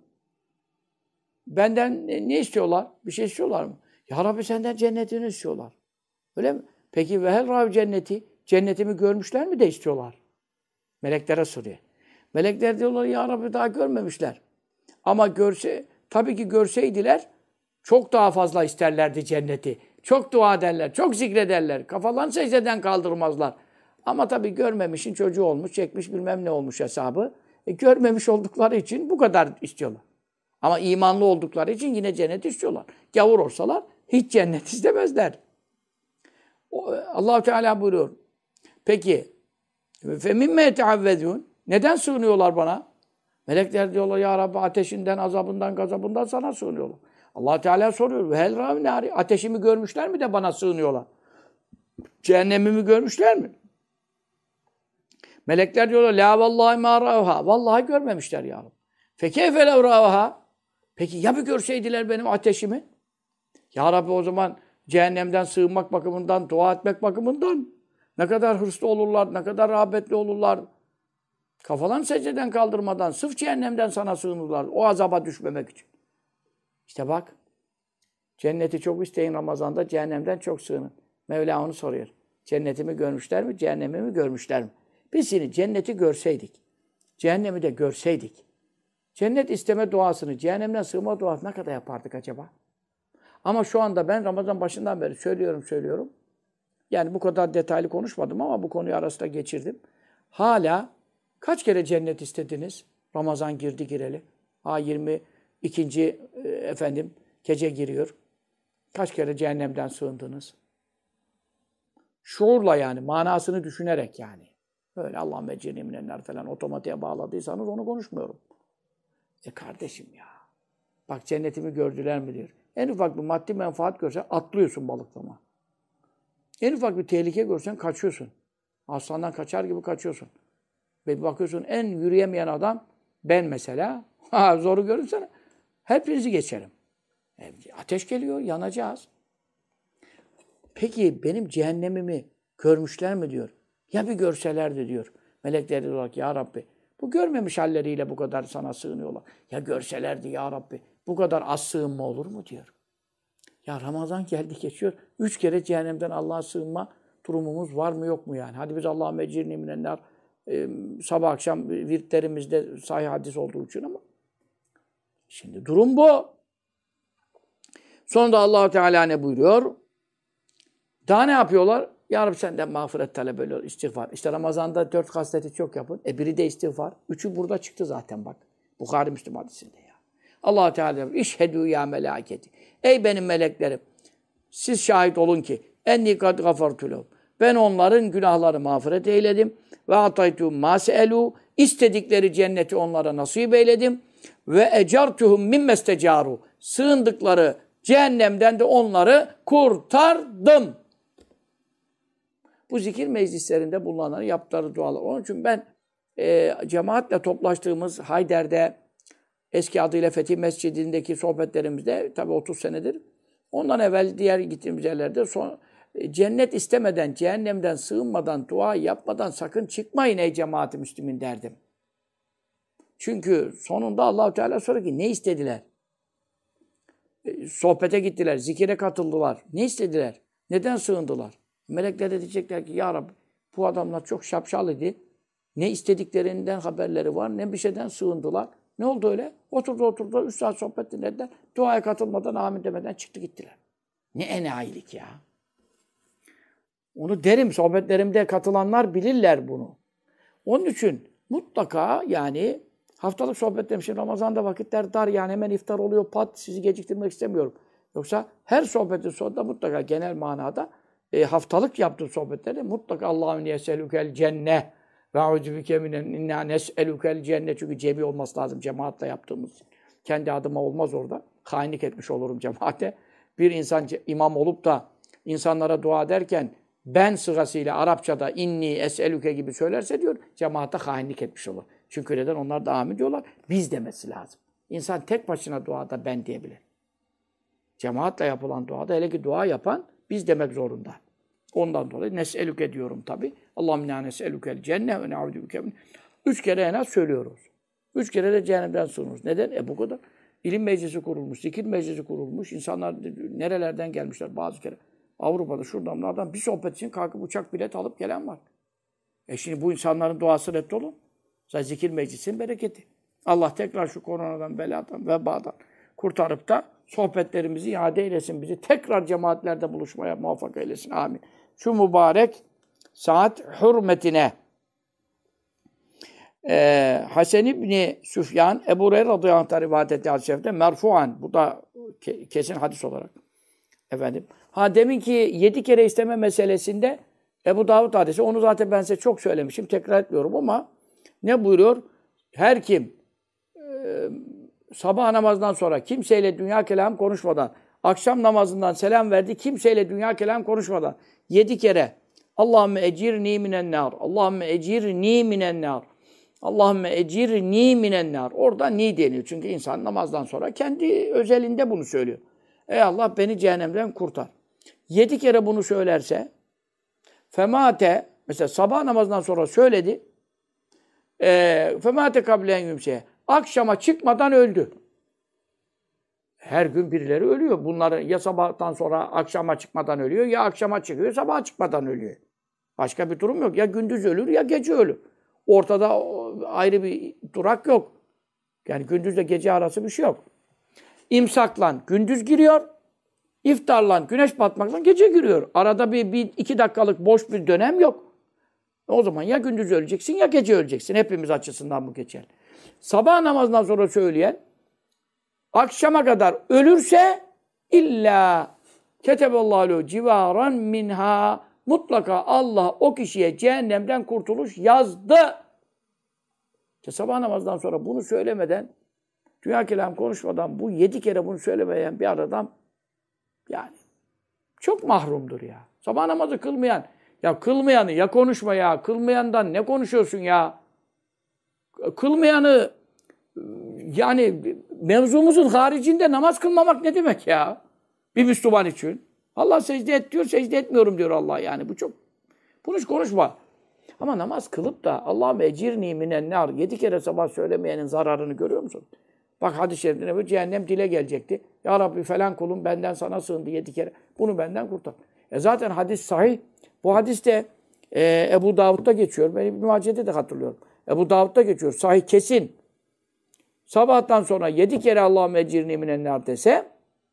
benden ne istiyorlar? Bir şey istiyorlar mı? Ya Rabbi senden cennetini istiyorlar. Öyle mi? Peki ve hel rav cenneti? Cennetimi görmüşler mi de istiyorlar? Meleklere soruyor. Melekler diyorlar ya Rabbi daha görmemişler. Ama tabii ki görseydiler çok daha fazla isterlerdi cenneti. Çok dua ederler, çok zikrederler. Kafalarını secdeden kaldırmazlar. Ama tabii görmemişin çocuğu olmuş, çekmiş bilmem ne olmuş hesabı. Görmemiş oldukları için bu kadar istiyorlar. Ama imanlı oldukları için yine cennet istiyorlar. Gavur olsalar hiç cennet istemezler. Allah-u Teala buyuruyor. Peki, فَمِمَّ يَتَعَوَّذُونَ Neden sığınıyorlar bana? Melekler diyorlar ya Rabbi ateşinden, azabından, gazabından sana sığınıyorlar. Allah Teala soruyor. Hel ravnari ateşimi görmüşler mi de bana sığınıyorlar? Cehennemimi görmüşler mi? Melekler diyorlar la vallahi ma ra'uha. Vallahi görmemişler ya Rabbi. Fekeyfe lev ra'uha. Peki ya bir görseydiler benim ateşimi? Ya Rabbi o zaman cehennemden sığınmak bakımından, dua etmek bakımından ne kadar hırslı olurlar, ne kadar rağbetli olurlar. Kafalarını secdeden kaldırmadan, sırf cehennemden sana sığınırlar. O azaba düşmemek için. İşte bak, cenneti çok isteyin Ramazan'da, cehennemden çok sığının. Mevla onu soruyor. Cennetimi görmüşler mi, cehennemimi görmüşler mi? Biz şimdi cenneti görseydik, cehennemi de görseydik, cennet isteme duasını, cehennemden sığma duasını ne kadar yapardık acaba? Ama şu anda ben Ramazan başından beri söylüyorum. Yani bu kadar detaylı konuşmadım ama bu konuyu arasında geçirdim. Hala kaç kere cennet istediniz? Ramazan girdi gireli. 22. Gece giriyor. Kaç kere cehennemden sığındınız? Şuurla yani, manasını düşünerek yani. Öyle Allah'ım ecrini minenler falan otomatiğe bağladıysanız onu konuşmuyorum. Kardeşim ya. Bak cennetimi gördüler mi diyor. En ufak bir maddi menfaat görsen atlıyorsun balıklama. En ufak bir tehlike görsen kaçıyorsun. Aslandan kaçar gibi kaçıyorsun. Ve bir bakıyorsun en yürüyemeyen adam ben mesela. Zoru görürsene. Hepinizi geçerim. Ateş geliyor, yanacağız. Peki benim cehennemimi görmüşler mi diyor. Ya bir görselerdi diyor. Melekler diyorlar ki ya Rabbi bu görmemiş halleriyle bu kadar sana sığınıyorlar. Ya görselerdi ya Rabbi bu kadar az sığınma olur mu diyor. Ya Ramazan geldi geçiyor. 3 kere cehennemden Allah'a sığınma durumumuz var mı yok mu yani? Hadi biz Allah'ım ecirni minenler sabah akşam virtlerimizde sahih hadis olduğu için ama şimdi durum bu. Sonunda Allah Teala ne buyuruyor? Daha ne yapıyorlar? Ya Rabbi senden mağfiret talep ediyor, istiğfar. İşte Ramazan'da 4 hasleti çok yapın. Biri de istiğfar. 3'ü burada çıktı zaten bak. Bukhari Müslim hadisinde ya. Allah Teala diyor, İşhedû ya melâketi. Ey benim meleklerim, siz şahit olun ki enni kad gafartu lehum. Ben onların günahları mağfiret eyledim ve ataytuhum ma seelû. İstedikleri cenneti onlara nasip eyledim ve ecartuhum mimmestecaru. Sığındıkları cehennemden de onları kurtardım. Bu zikir meclislerinde bulunanların yaptıkları dualar. Onun için ben cemaatle toplaştığımız Hayder'de eski adıyla Fetih Mescidi'ndeki sohbetlerimizde tabii 30 senedir. Ondan evvel diğer gittiğimiz yerlerde cennet istemeden, cehennemden sığınmadan, dua yapmadan sakın çıkmayın ey cemaat-i Müslümin derdim. Çünkü sonunda Allah-u Teala soruyor ki ne istediler? Sohbete gittiler, zikire katıldılar. Ne istediler? Neden sığındılar? Melekler de diyecekler ki ya Rabbi bu adamlar çok şapşal idi. Ne istediklerinden haberleri var, ne bir şeyden sığındılar. Ne oldu öyle? Oturdular, 3 saat sohbet dinlediler. Duaya katılmadan, amin demeden çıktı gittiler. Ne enayilik ya. Onu derim, sohbetlerimde katılanlar bilirler bunu. Onun için mutlaka yani haftalık sohbetlerim, şimdi Ramazan'da vakitler dar yani hemen iftar oluyor, pat sizi geciktirmek istemiyorum. Yoksa her sohbetin sonunda mutlaka genel manada haftalık yaptığım sohbetlerde mutlaka Allahümme yeselükel cenneh ve auzubike minen inna nes'elukel cennet. Çünkü cemi olması lazım cemaatle yaptığımız. Kendi adıma olmaz orada. Hainlik etmiş olurum cemaate. Bir insan imam olup da insanlara dua ederken ben sırasıyla Arapçada inni es'elüke gibi söylerse diyor cemaate hainlik etmiş olur. Çünkü neden? Onlar da amin diyorlar. Biz demesi lazım. İnsan tek başına duada ben diyebilir. Cemaatle yapılan duada hele ki dua yapan biz demek zorunda. Ondan dolayı nes'elüke diyorum tabi. Allahümme nes'elükel cennet ve ne'udübüke min. 3 kere en az söylüyoruz. 3 kere de cehennemden sığınıyoruz. Neden? Bu kadar. İlim meclisi kurulmuş, zikir meclisi kurulmuş. İnsanlar nerelerden gelmişler bazı kere. Avrupa'da şuradan bunlardan bir sohbet için kalkıp uçak bilet alıp gelen var. Şimdi bu insanların duası reddolun. Zaten zikir meclisinin bereketi. Allah tekrar şu koronadan, beladan, vebadan kurtarıp da sohbetlerimizi iade eylesin. Bizi tekrar cemaatlerde buluşmaya muvaffak eylesin. Amin. Şu mübarek saat hürmetine Hasan İbni Süfyan Ebu Hureyre radıyallahu anh'tan rivayet ettiği hadis-i şerifte merfuan. Bu da kesin hadis olarak. Efendim. Deminki 7 kere isteme meselesinde Ebu Davud hadisi. Onu zaten ben size çok söylemişim. Tekrar etmiyorum ama ne buyuruyor? Her kim sabah namazından sonra kimseyle dünya kelam konuşmadan, akşam namazından selam verdi, kimseyle dünya kelam konuşmadan 7 kere Allahümme ecirni minennâr, Allahümme ecirni minennâr, Allahümme ecirni minennâr. Orada ni deniyor. Çünkü insan namazdan sonra kendi özelinde bunu söylüyor. Ey Allah beni cehennemden kurtar. 7 kere bunu söylerse femate, mesela sabah namazından sonra söyledi, femate kablen yümseye. Akşama çıkmadan öldü. Her gün birileri ölüyor. Bunları ya sabahtan sonra akşama çıkmadan ölüyor, ya akşama çıkıyor, sabaha çıkmadan ölüyor. Başka bir durum yok. Ya gündüz ölür ya gece ölür. Ortada ayrı bir durak yok. Yani gündüzle gece arası bir şey yok. İmsaklan gündüz giriyor, iftarlan güneş batmaktan gece giriyor. Arada bir 2 dakikalık boş bir dönem yok. O zaman ya gündüz öleceksin ya gece öleceksin. Hepimiz açısından bu geçer. Sabah namazından sonra söyleyen akşama kadar ölürse illa Keteballahu lehu civaran minha. Mutlaka Allah o kişiye cehennemden kurtuluş yazdı. İşte sabah namazdan sonra bunu söylemeden, dünya kelam konuşmadan bu 7 kere bunu söylemeyen bir adam yani çok mahrumdur ya. Sabah namazı kılmayan, ya kılmayanı ya konuşma ya, kılmayandan ne konuşuyorsun ya? Kılmayanı yani mevzumuzun haricinde namaz kılmamak ne demek ya? Bir Müslüman için. Allah secde et diyor, secde etmiyorum diyor Allah yani. Bu çok, bunu hiç konuşma. Ama namaz kılıp da Allahümme ecirni minen nar 7 kere sabah söylemeyenin zararını görüyor musun? Bak hadis-i şerifte bu cehennem dile gelecekti. Ya Rabbi falan kulum benden sana sığındı 7 kere. Bunu benden kurtar. Zaten hadis sahih. Bu hadiste Ebu Davud'da geçiyor. Ben İbn-i Mace'de de hatırlıyorum. Ebu Davud'da geçiyor. Sahih kesin. Sabahtan sonra 7 kere Allahümme ecirni minen nar dese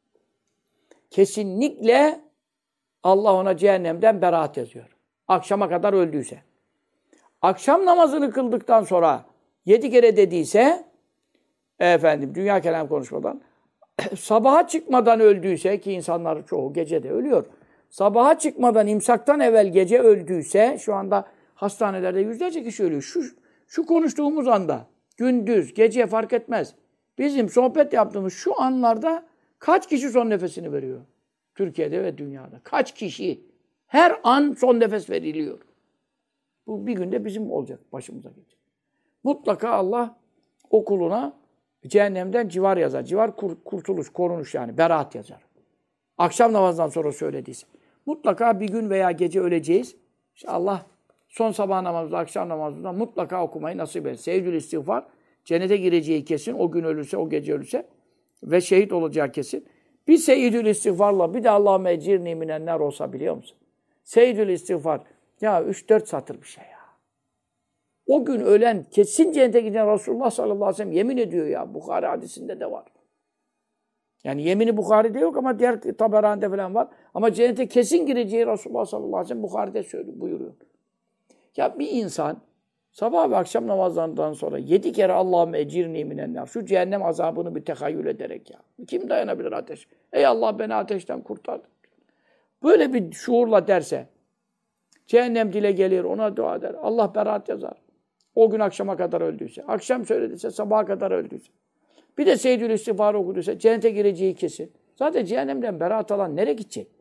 kesinlikle Allah ona cehennemden beraat yazıyor. Akşama kadar öldüyse. Akşam namazını kıldıktan sonra 7 kere dediyse dünya kelam konuşmadan sabaha çıkmadan öldüyse ki insanlar çoğu gecede ölüyor. Sabaha çıkmadan imsaktan evvel gece öldüyse şu anda hastanelerde yüzlerce kişi ölüyor. Şu konuştuğumuz anda gündüz, gece fark etmez. Bizim sohbet yaptığımız şu anlarda kaç kişi son nefesini veriyor? Türkiye'de ve dünyada. Kaç kişi? Her an son nefes veriliyor. Bu bir günde bizim olacak, başımıza gelecek. Mutlaka Allah o kuluna cehennemden civar yazar. Civar kurtuluş, korunuş yani. Beraat yazar. Akşam namazdan sonra söylediyse. Mutlaka bir gün veya gece öleceğiz. İşte Allah son sabah namazında, akşam namazında mutlaka okumayı nasip eder. Seyyidül istiğfar, cennete gireceği kesin. O gün ölürse, o gece ölürse ve şehit olacağı kesin. Bir seyyidül istiğfarla bir de Allahümme ecirni minenler olsa biliyor musun? Seyyidül istiğfar ya 3-4 satır bir şey ya. O gün ölen kesin cennete giden Resulullah sallallahu aleyhi ve sellem yemin ediyor ya. Bukhari hadisinde de var. Yani yemini Bukhari'de yok ama diğer Taberani'de falan var. Ama cennete kesin gireceği Resulullah sallallahu aleyhi ve sellem Bukhari'de söylüyor, buyuruyor. Ya bir insan sabah ve akşam namazlarından sonra 7 kere Allahümme ecirni minenler. Şu cehennem azabını bir tehayyül ederek ya. Kim dayanabilir ateş? Ey Allah beni ateşten kurtar. Böyle bir şuurla derse cehennem dile gelir, ona dua eder. Allah beraat yazar. O gün akşama kadar öldüyse. Akşam söylediyse sabaha kadar öldüyse. Bir de seyyidül istiğfar okuduysa cennete gireceği kesin. Zaten cehennemden beraat alan nereye gidecek?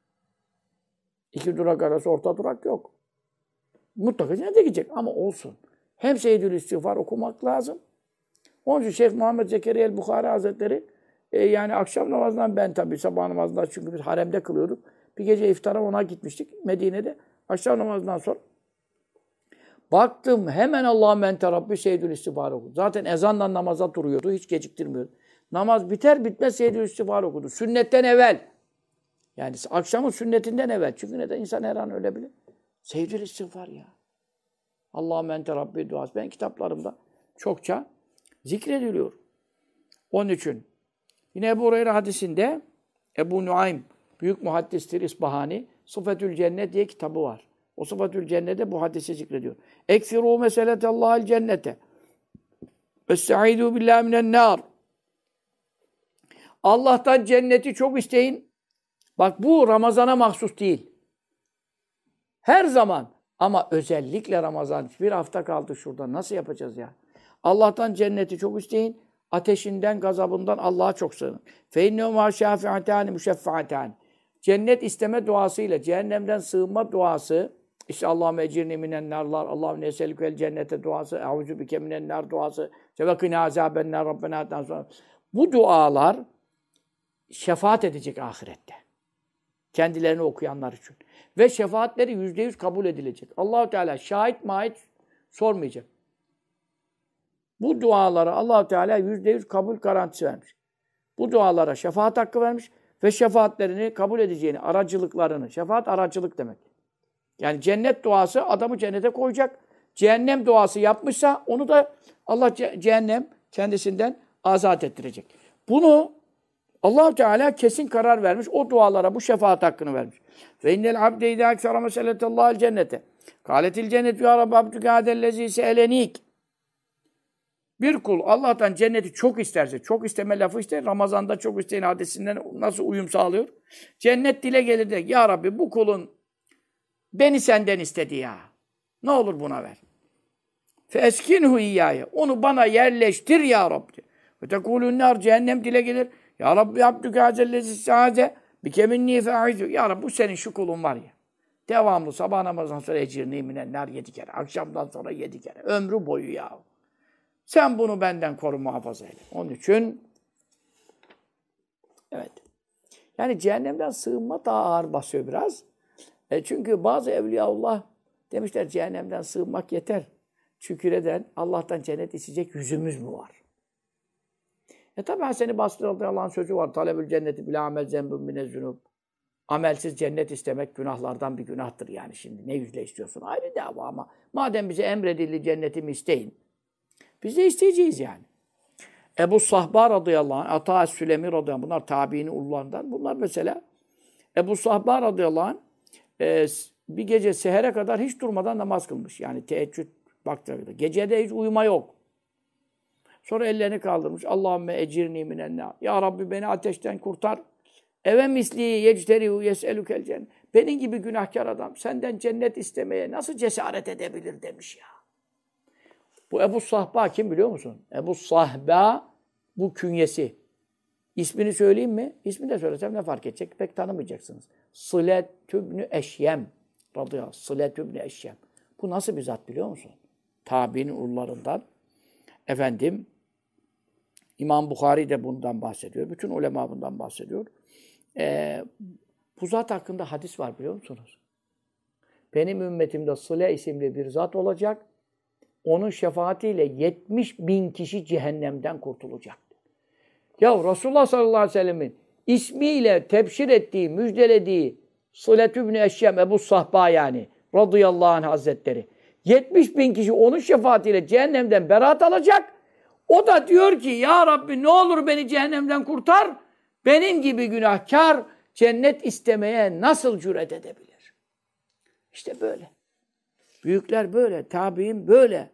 2 durak arası orta durak yok. Mutlaka cennete gidecek ama olsun. Hem seyyidül istiğfar okumak lazım. Onun için Şeyh Muhammed Zekeriya el-Bukhari Hazretleri yani akşam namazından ben tabii sabah namazından çünkü biz haremde kılıyorduk. Bir gece iftara ona gitmiştik Medine'de. Akşam namazından sonra baktım hemen Allahümme ente Rabbi seyyidül istiğfar okudu. Zaten ezanla namaza duruyordu. Hiç geciktirmiyordu. Namaz biter bitmez seyyidül istiğfar okudu. Sünnetten evvel. Yani akşamın sünnetinden evvel. Çünkü neden? İnsan her an ölebilir. Seyyidül istiğfar ya. Allahümme ente Rabbi duası. Ben kitaplarımda çokça zikrediliyor. Onun için yine Ebu Hureyre hadisinde Ebu Nuaym büyük muhaddistir İsbahani Sıfetül Cennet diye kitabı var. O Sıfetül Cennet'te bu hadisi zikrediyor. Ekfirû meseletallâhil cennete. Esta'idû billâhi minennâr. Allah'tan cenneti çok isteyin. Bak bu Ramazan'a mahsus değil. Her zaman ama özellikle Ramazan. Bir hafta kaldı şurada. Nasıl yapacağız ya? Allah'tan cenneti çok isteyin. Ateşinden, gazabından Allah'a çok sığının. فَاِنَّهُمَا شَافِعَتَانِ مُشَفَّعَتَانِ Cennet isteme duasıyla, cehennemden sığınma duası, işte Allahümme ecirni minennârlar, Allahümme neselükel cennete duası, eûzü bike minennâr duası, sevekine azâbennâr Rabbena sonra. Bu dualar şefaat edecek ahirette. Kendilerini okuyanlar için. Ve şefaatleri %100 kabul edilecek. Allah-u Teala şahit mahit sormayacak. Bu dualara Allah-u Teala %100 kabul garantisi vermiş. Bu dualara şefaat hakkı vermiş ve şefaatlerini kabul edeceğini, aracılıklarını, şefaat aracılık demek. Yani cennet duası adamı cennete koyacak. Cehennem duası yapmışsa onu da Allah cehennem kendisinden azat ettirecek. Bunu Allah-u Teala kesin karar vermiş. O dualara bu şefaat hakkını vermiş. Ve innel abde idâ eksara meseletallâhil cennete. Kâletil cennet ya Rabbi abdüke adellezî se'elenik. Bir kul Allah'tan cenneti çok isterse, çok isteme lafı işte Ramazan'da çok isteyin hadisinden nasıl uyum sağlıyor? Cennet dile gelir de ya Rabbi bu kulun beni senden istedi ya. Ne olur buna ver. Feskinhu iyyâye. Onu bana yerleştir ya Rabbi. Ve tekulun nar cehennem dile gelir. Ya Rabbi abdüke hazellezi sâze bikeminni fe'aizu. Ya Rabbi bu senin şu kulun var ya. Devamlı sabah namazından sonra ecirni minen nar 7 kere. Akşamdan sonra 7 kere. Ömrü boyu ya. Sen bunu benden koru muhafaza eyle. Onun için evet. Yani cehennemden sığınma daha ağır basıyor biraz. Çünkü bazı evliyaullah demişler cehennemden sığınmak yeter. Şükür Allah'tan cennet isteyecek yüzümüz mü var? Tabi Hasan-ı Basri radıyallahu anh sözü var. Talebül cenneti bila amel zembun minezzünub. Amelsiz cennet istemek günahlardan bir günahtır yani şimdi. Ne yüzle istiyorsun? Ayrı dava ama. Madem bize emredildi cennetimi isteyin. Biz de isteyeceğiz yani. Ebu Sahba radıyallahu anh, Ata Sülemi radıyallahu anh, bunlar tabiini ullarından. Bunlar mesela Ebu Sahba radıyallahu anh bir gece sehere kadar hiç durmadan namaz kılmış. Yani teheccüd vakti. Gecede hiç uyuma yok. Sonra ellerini kaldırmış. Allahümme ecirni minennâ. Ya Rabbi beni ateşten kurtar. Eve misli yecterihu yes'elükel cennet. Benim gibi günahkar adam senden cennet istemeye nasıl cesaret edebilir demiş ya. Bu Ebu Sahba kim biliyor musun? Ebu Sahba bu künyesi. İsmini söyleyeyim mi? İsmini de söylesem ne fark edecek? Pek tanımayacaksınız. Sıletübnü Eşyem radıyallahu anh. Sıletübnü Eşyem. Bu nasıl bir zat biliyor musun? Tabi'nin ullarından. Efendim, İmam Bukhari de bundan bahsediyor. Bütün ulema bundan bahsediyor. Bu zat hakkında hadis var biliyor musunuz? Benim ümmetimde Sıle isimli bir zat olacak. Onun şefaatiyle 70.000 kişi cehennemden kurtulacak. Ya Resulullah sallallahu aleyhi ve sellemin ismiyle tebşir ettiği, müjdelediği Sıletübnü Eşyem, Ebu Sahba yani radıyallahu anh hazretleri. 70.000 kişi onun şefaatiyle cehennemden beraat alacak. O da diyor ki ya Rabbi ne olur beni cehennemden kurtar. Benim gibi günahkar cennet istemeye nasıl cüret edebilir? İşte böyle. Büyükler böyle, tabi'in böyle.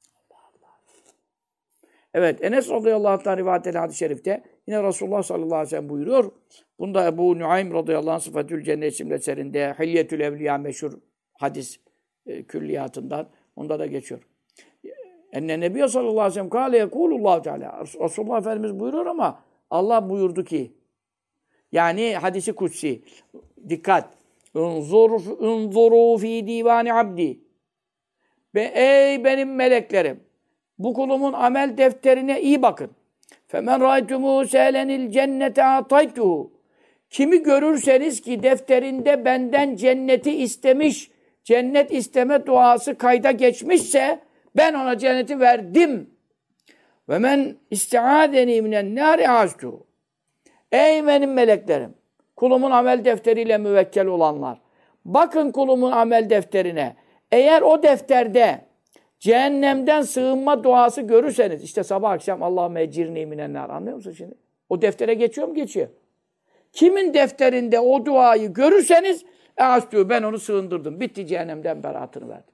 Evet, Enes radıyallahu anh rivayet eden hadis-i şerifte yine Resulullah sallallahu aleyhi ve sellem buyuruyor. Bunda Ebu Nuaym radıyallahu anh Sıfatül Cennet isimli eserinde Hilyetül Evliya meşhur hadis külliyatından onda da geçiyor. Enne Nebiye sallallahu aleyhi ve sellem kâle yekulullahu teâlâ. Resulullah Efendimiz buyuruyor ama Allah buyurdu ki yani hadisi kutsi. Dikkat. Unzuru fi divani abdi. Ey benim meleklerim. Bu kulumun amel defterine iyi bakın. Femen râytumû sâlenil cennete ataytuhu. Kimi görürseniz ki defterinde benden cenneti istemiş, cennet isteme duası kayda geçmişse ben ona cenneti verdim. Ve men isti'âdeni minen nâri âztuhu. Ey benim meleklerim, kulumun amel defteriyle müvekkel olanlar. Bakın kulumun amel defterine. Eğer o defterde cehennemden sığınma duası görürseniz, işte sabah akşam Allahümme ecirni minennâr. Anlıyor musun şimdi? O deftere geçiyor mu? Geçiyor. Kimin defterinde o duayı görürseniz, ben onu sığındırdım. Bitti cehennemden beraatını verdim.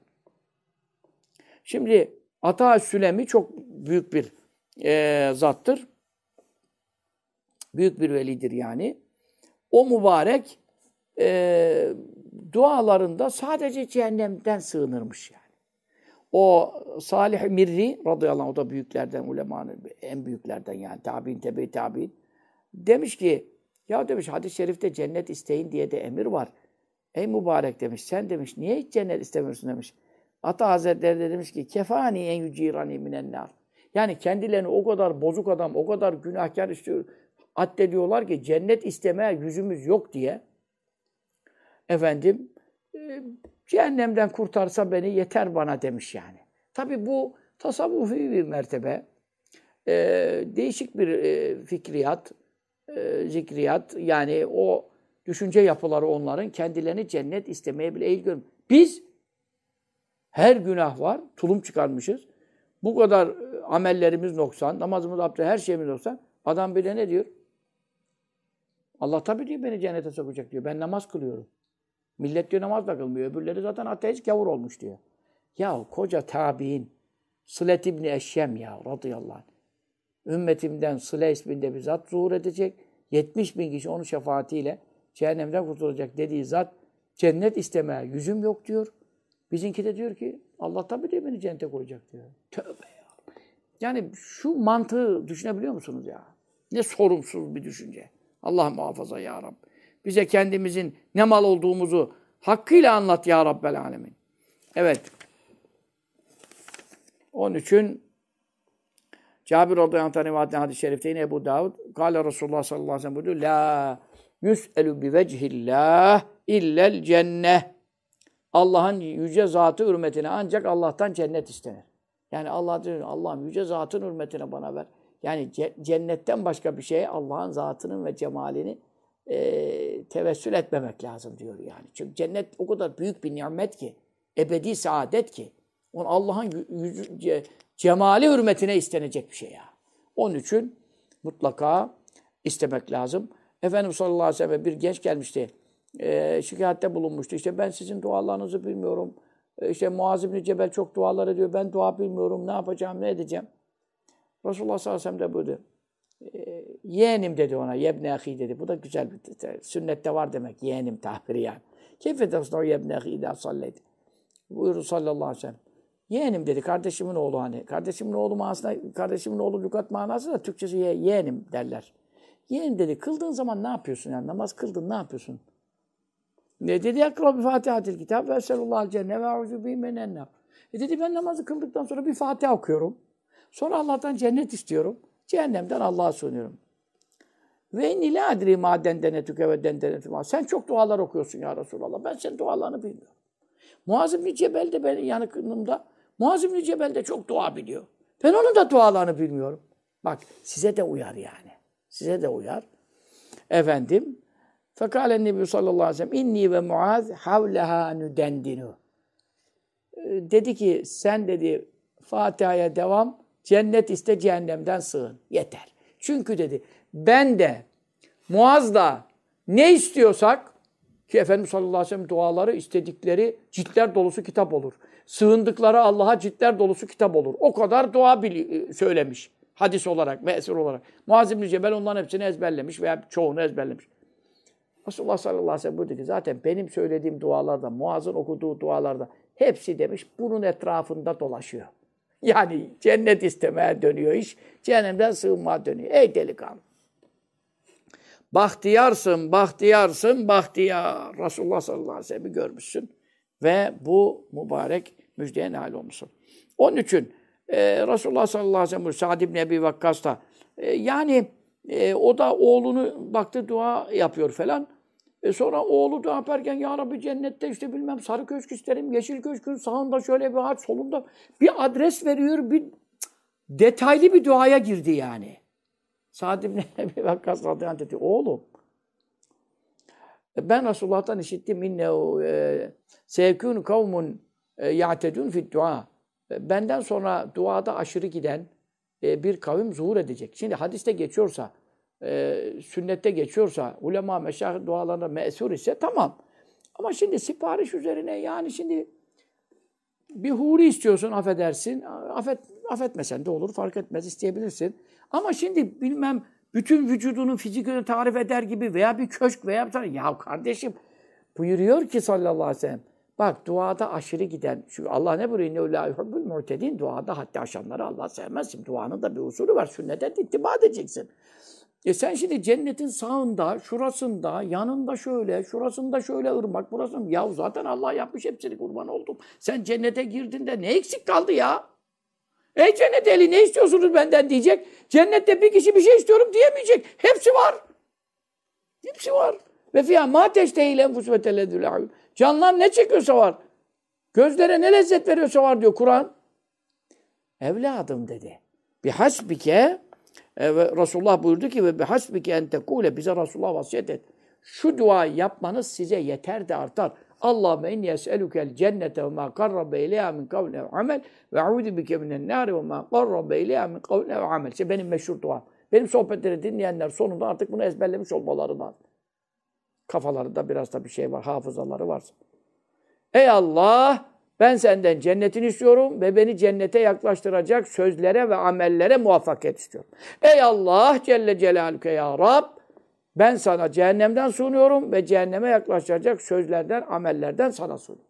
Şimdi Ata Sülemi çok büyük bir zattır. Büyük bir velidir yani. O mübarek dualarında sadece cehennemden sığınırmış yani. O Salih Mirri radıyallahu anh, o da büyüklerden, ulemanın en büyüklerden yani tabi'in, tebe-i tabi'in. Demiş ki, ya demiş hadis-i şerifte cennet isteyin diye de emir var. Ey mübarek demiş, sen demiş niye hiç cennet istemiyorsun demiş. Ata Hazretleri de demiş ki, kefani en yücirani minennâr. Yani kendilerini o kadar bozuk adam, o kadar günahkar istiyor, addediyorlar ki cennet istemeye yüzümüz yok diye. Efendim, cehennemden kurtarsa beni yeter bana demiş yani. Tabii bu tasavvufi bir mertebe. Değişik bir fikriyat, zikriyat. Yani o düşünce yapıları onların kendilerini cennet istemeye bile eğil görmüyor. Biz her günah var, tulum çıkarmışız. Bu kadar amellerimiz noksan, namazımız, abdest, her şeyimiz noksan. Adam bile ne diyor? Allah tabii diyor beni cennete sokacak diyor. Ben namaz kılıyorum. Millet diyor namaz da kılmıyor. Öbürleri zaten ateist gavur olmuş diyor. Ya koca tabi'in Sılet İbni Eşşem ya radıyallahu anh. Ümmetimden Sıle isminde bir zat zuhur edecek. 70 bin kişi onun şefaatiyle cehennemden kurtulacak dediği zat cennet istemeye yüzüm yok diyor. Bizimki de diyor ki Allah tabii diyor beni cennete koyacak diyor. Tövbe ya. Yani şu mantığı düşünebiliyor musunuz ya? Ne sorumsuz bir düşünce. Allah muhafaza ya Rabbi. Bize kendimizin ne mal olduğumuzu hakkıyla anlat ya Rabbel alemin. Evet. Onun için Cabir radıyallahu anh rivayetinden hadis-i şerifte yine Ebu Davud Kâle Resulullah sallallahu aleyhi ve sellem buyuruyor La yus'elu bi vechillah illel cenneh. Allah'ın yüce zatı hürmetine ancak Allah'tan cennet istenir. Yani Allah diyor Allah'ım yüce zatın hürmetine bana ver. Yani cennetten başka bir şeye Allah'ın zatının ve cemalini tevessül etmemek lazım diyor yani. Çünkü cennet o kadar büyük bir nimet ki, ebedi saadet ki. Allah'ın cemali hürmetine istenecek bir şey ya. Onun için mutlaka istemek lazım. Efendimiz sallallahu aleyhi ve sellem bir genç gelmişti. Şikayette bulunmuştu. İşte ben sizin dualarınızı bilmiyorum. İşte Muaz İbni Cebel çok dualar ediyor. Ben dua bilmiyorum. Ne yapacağım, ne edeceğim? Resulullah sallallahu aleyhi ve sellem de buyurdu. Yeğenim dedi ona. Yebne ahi dedi. Bu da güzel bir sünnette var demek. Yeğenim tabiri yani. Keyfe tasna'u yebne ahi idâ sallaydı. Buyurdu sallallahu aleyhi ve sellem. Yeğenim dedi. Kardeşimin oğlu hani. Kardeşimin oğlu manasında, kardeşimin oğlu lügat manası da Türkçesi yeğenim derler. Yeğenim dedi. Kıldığın zaman ne yapıyorsun yani? Namaz kıldın ne yapıyorsun? Ne dedi? Yakra bir Fatihatil kitab ve eselullahal cennet ve auzu bihi minennâr. Dedi ben namazı kıldıktan sonra bir Fatiha okuyorum. Sonra Allah'tan cennet istiyorum. Cehennemden Allah'a sığınıyorum. Ve inni la adri ma dendenetüke ve dendenetüme. Sen çok dualar okuyorsun ya Resulallah. Ben senin dualarını bilmiyorum. Muaz İbni Cebel de benim yanımda. Muaz İbni Cebel de çok dua biliyor. Ben onun da dualarını bilmiyorum. Bak size de uyar yani. Size de uyar. Efendim. Fekâlen Nebi sallallahu aleyhi ve sellem inni ve Muaz havleha nüdendinu. Dedi ki sen dedi Fatiha'ya devam, cennet iste cehennemden sığın. Yeter. Çünkü dedi ben de Muaz'la ne istiyorsak ki Efendimiz sallallahu aleyhi ve sellem duaları istedikleri ciltler dolusu kitap olur. Sığındıkları Allah'a ciltler dolusu kitap olur. O kadar dua söylemiş. Hadis olarak, mesir olarak. Muaz İbni Cebel onların hepsini ezberlemiş veya çoğunu ezberlemiş. Resulullah sallallahu aleyhi ve sellem buyurdu ki zaten benim söylediğim dualarda, Muaz'ın okuduğu dualarda hepsi demiş bunun etrafında dolaşıyor. Yani cennet istemeye dönüyor iş, cehennemden sığınmaya dönüyor. Ey delikanlı! Bahtiyarsın, bahtiyarsın, bahtiyar. Resulullah sallallahu aleyhi ve sellem'i görmüşsün ve bu mübarek müjdeye nail olmuşsun. Onun için Resulullah sallallahu aleyhi ve sellem Sa'd ibn Ebi Vakkas da o da oğlunu baktı dua yapıyor falan. Sonra oğlu dua yaparken ya Rabbi cennette işte bilmem sarı köşk isterim, yeşil köşkün sağında şöyle bir ağaç, solunda bir adres veriyor, bir detaylı bir duaya girdi yani. Sa'd ibn Ebi Vakkas radıyallahu anh dedi, oğlum ben Resulullah'tan işittim innehu seyekûnü kavmun ya'tedûn fid dua. Benden sonra duada aşırı giden bir kavim zuhur edecek. Şimdi hadiste geçiyorsa, sünnette geçiyorsa, ulema meşayih dualarında me'sur ise tamam. Ama şimdi sipariş üzerine yani şimdi bir huri istiyorsun affedersin. Affetmesen de olur fark etmez isteyebilirsin. Ama şimdi bilmem bütün vücudunun fizikini tarif eder gibi veya bir köşk veya bir tane. Ya kardeşim buyuruyor ki sallallahu aleyhi ve sellem. Bak duada aşırı giden. Çünkü Allah ne buyuruyor? İnnehu lâ yuhibbul mu'tedîn. Duada haddi aşanları Allah sevmez. Şimdi duanın da bir usulü var. Sünnete ittiba edeceksin. Sen şimdi cennetin sağında, şurasında, yanında şöyle, şurasında şöyle ırmak, burasında. Ya zaten Allah yapmış hepsini kurban oldum. Sen cennete girdin de ne eksik kaldı ya? Ey cennet ehli ne istiyorsunuz benden diyecek. Cennette bir kişi bir şey istiyorum diyemeyecek. Hepsi var. Hepsi var. Ve fiyâ mâ teştehîl enfus ve teledül a'yun. Canlar ne çekiyorsa var. Gözlere ne lezzet veriyorsa var diyor Kur'an. Evladım dedi. Bihasbike ve Resulullah buyurdu ki ve bihasbike en tekule bize Resulullah vasiyet et. Şu duayı yapmanız size yeter de artar. Allahümme inni es'elukel cennete ve ma karrabe ileyha min kavle ve amel ve a'udu bike minen nâri ve ma karrabe ileyha min kavle ve amel. İşte benim meşhur duam. Benim sohbetleri dinleyenler sonunda artık bunu ezberlemiş olmaları lazım. Kafalarında biraz da bir şey var, hafızaları varsa. Ey Allah! Ben senden cennetini istiyorum ve beni cennete yaklaştıracak sözlere ve amellere muvaffakiyet istiyorum. Ey Allah Celle Celaluhu ya Rab, ben sana cehennemden sunuyorum ve cehenneme yaklaştıracak sözlerden, amellerden sana sunuyorum.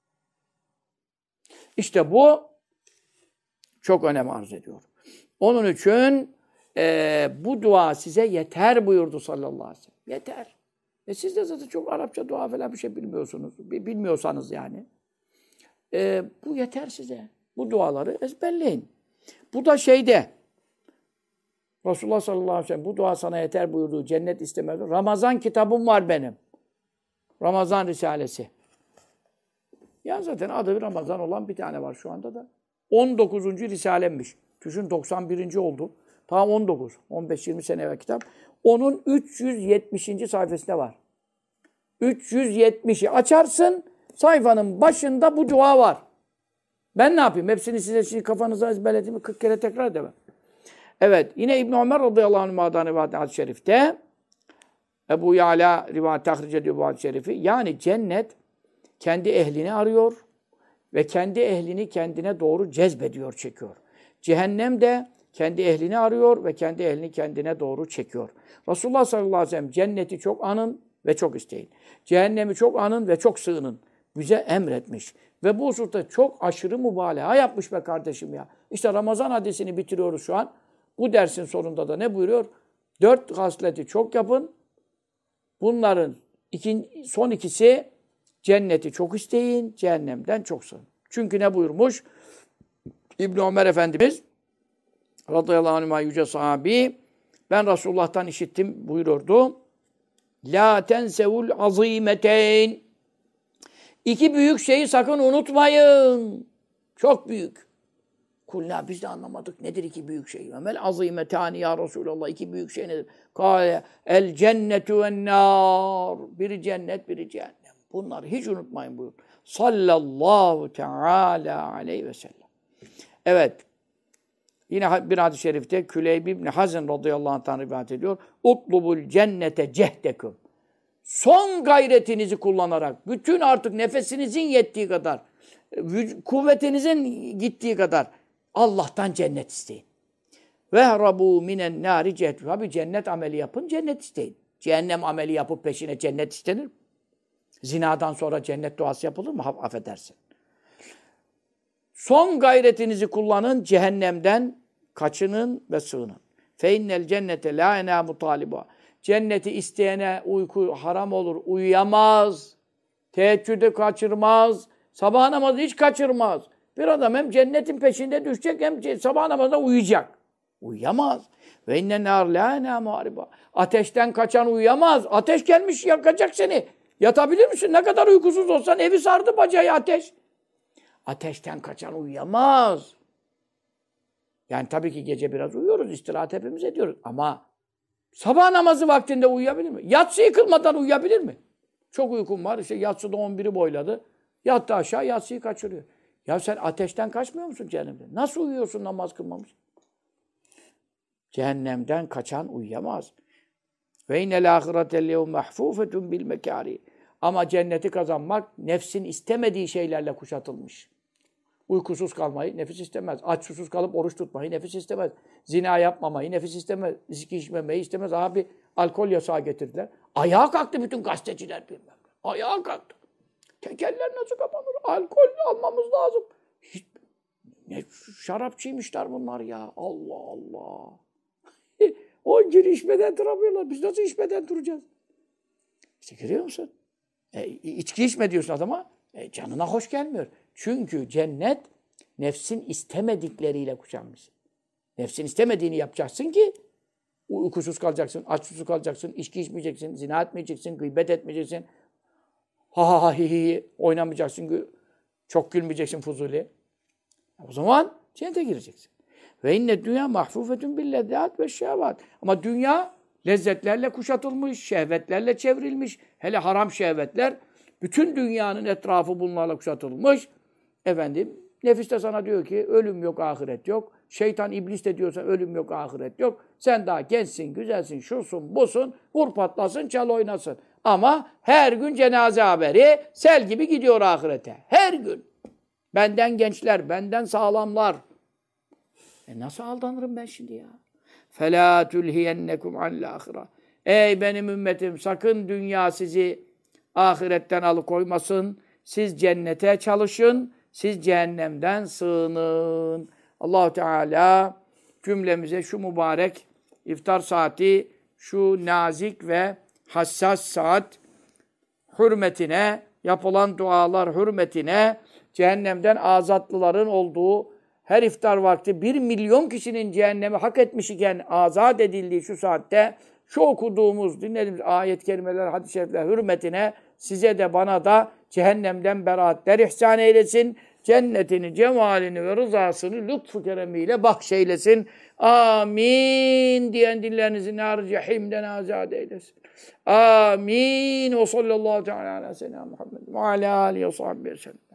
İşte bu çok önem arz ediyor. Onun için bu dua size yeter buyurdu sallallahu aleyhi ve sellem. Yeter. Siz de zaten çok Arapça dua falan bir şey bilmiyorsunuz. Bilmiyorsanız yani. Bu yeter size. Bu duaları ezberleyin. Bu da Resulullah sallallahu aleyhi ve sellem bu dua sana yeter buyurduğu cennet istemez. Ramazan kitabım var benim. Ramazan Risalesi. Ya zaten adı Ramazan olan bir tane var şu anda da. 19. Risalemmiş. Düşün 91. oldu. Tam 19. 15-20 sene evvel kitap. Onun 370. sayfasında var. 370'i açarsın. Sayfanın başında bu dua var. Ben ne yapayım? Hepsini size şimdi kafanıza ezberlediğimi 40 kere tekrar edemem. Evet. Yine İbn Ömer radıyallahu anh'dan rivayet hadis-i şerifte Ebu Ya'la rivayet tahric ediyor bu hadis-i şerifi. Yani cennet kendi ehlini arıyor ve kendi ehlini kendine doğru cezbediyor, çekiyor. Cehennem de kendi ehlini arıyor ve kendi ehlini kendine doğru çekiyor. Resulullah sallallahu aleyhi ve sellem cenneti çok anın ve çok isteyin. Cehennemi çok anın ve çok sığının. Bize emretmiş. Ve bu hususta çok aşırı mübalağa yapmış be kardeşim ya. İşte Ramazan hadisini bitiriyoruz şu an. Bu dersin sonunda da ne buyuruyor? 4 hasleti çok yapın. Bunların son ikisi cenneti çok isteyin, cehennemden çok sığın. Çünkü ne buyurmuş? İbn Ömer Efendimiz radıyallahu anh yüce sahabi, ben Resulullah'tan işittim buyururdu. La tensevul azimeteyn. İki büyük şeyi sakın unutmayın. Çok büyük. Kulna biz de anlamadık. Nedir iki büyük şey? Mel azimetani ya Resulallah. İki büyük şey nedir? Kâle el cennetu ven nâr. Biri cennet, biri cehennem. Bunları hiç unutmayın buyurun. Sallallahu teâlâ aleyhi ve sellem. Evet. Yine bir hadis-i şerifte Küleyb ibn Hazn radıyallahu anh'tan rivayet ediyor. Utlubul cennete cehdeküm. Son gayretinizi kullanarak, bütün artık nefesinizin yettiği kadar, kuvvetinizin gittiği kadar Allah'tan cennet isteyin. Vehrabu minen nâri cehdeküm. Abi cennet ameli yapın, cennet isteyin. Cehennem ameli yapıp peşine cennet istenir mi? Zinadan sonra cennet duası yapılır mı? Affedersin. Son gayretinizi kullanın, cehennemden kaçının ve sığının. Fe innel cennete la enâmu tâlibuha. Cenneti isteyene uyku haram olur, uyuyamaz. Teheccüde kaçırmaz. Sabah namazı hiç kaçırmaz. Bir adam hem cennetin peşinde düşecek hem sabah namazda uyuyacak. Uyuyamaz. Ve innen nâr la enâmu hariba. Ateşten kaçan uyuyamaz. Ateş gelmiş yakacak seni. Yatabilir misin? Ne kadar uykusuz olsan evi sardı bacağı ateş. Ateşten kaçan uyuyamaz. Yani tabii ki gece biraz uyuyoruz, istirahat hepimiz ediyoruz. Ama sabah namazı vaktinde uyuyabilir mi? Yatsı yıkılmadan uyuyabilir mi? Çok uykum var, işte yatsıda 11'i boyladı. Yattı aşağı, yatsıyı kaçırıyor. Ya sen ateşten kaçmıyor musun cehennemden? Nasıl uyuyorsun namaz kılmamış? Cehennemden kaçan uyuyamaz. Ve inel ahirete lehum mahfufetun bil mekari. Ama cenneti kazanmak nefsin istemediği şeylerle kuşatılmış. Uykusuz kalmayı nefis istemez. Aç susuz kalıp oruç tutmayı nefis istemez. Zina yapmamayı nefis istemez. İçki içmemeyi istemez. Abi alkol yasağı getirdiler. Ayağa kalktı bütün gazeteciler bilmem. Ayağa kalktı. Tekeller nasıl kapanır? Alkol almamız lazım. Hiç, ne şarapçıymışlar bunlar ya. Allah Allah. O gün içmeden duramıyorlar. Biz nasıl içmeden duracağız? İşte görüyor musun? İçki içme diyorsun adama. Canına hoş gelmiyor. Çünkü cennet nefsin istemedikleriyle kuşanmış. Nefsin istemediğini yapacaksın ki uykusuz kalacaksın, aç susuz kalacaksın, içki içmeyeceksin, zina etmeyeceksin, gıybet etmeyeceksin. Ha ha hi hi oynamayacaksın, çok gülmeyeceksin fuzuli. O zaman cennete gireceksin. Ve inne dünya mahfufetun bil lezzat ve şehvat. Ama dünya lezzetlerle kuşatılmış, şehvetlerle çevrilmiş. Hele haram şehvetler. Bütün dünyanın etrafı bunlarla kuşatılmış. Efendim, nefis de sana diyor ki ölüm yok, ahiret yok. Şeytan, iblis de diyorsa ölüm yok, ahiret yok. Sen daha gençsin, güzelsin, şusun, busun, vur patlasın, çal oynasın. Ama her gün cenaze haberi sel gibi gidiyor ahirete. Her gün. Benden gençler, benden sağlamlar. Nasıl aldanırım ben şimdi ya? فَلَا تُلْهِيَنَّكُمْ عَنْ الْآخِرَةِ Ey benim ümmetim, sakın dünya sizi ahiretten alıkoymasın. Siz cennete çalışın, siz cehennemden sığının. Allah-u Teala cümlemize şu mübarek iftar saati, şu nazik ve hassas saat hürmetine, yapılan dualar hürmetine, cehennemden azatlıların olduğu her iftar vakti 1 milyon kişinin cehennemi hak etmiş iken azat edildiği şu saatte şu okuduğumuz, dinlediğimiz ayet-i kerimeler, hadis-i şerifler hürmetine size de bana da cehennemden beraatler ihsan eylesin. Cennetini, cemalini ve rızasını lütfu keremiyle bahşeylesin. Amin diyen dillerinizi nar-ı cehimden azat eylesin. Amin. Ve sallallahu teala ala seyyidina Muhammed ve ala alihi ve sahbihi sellem.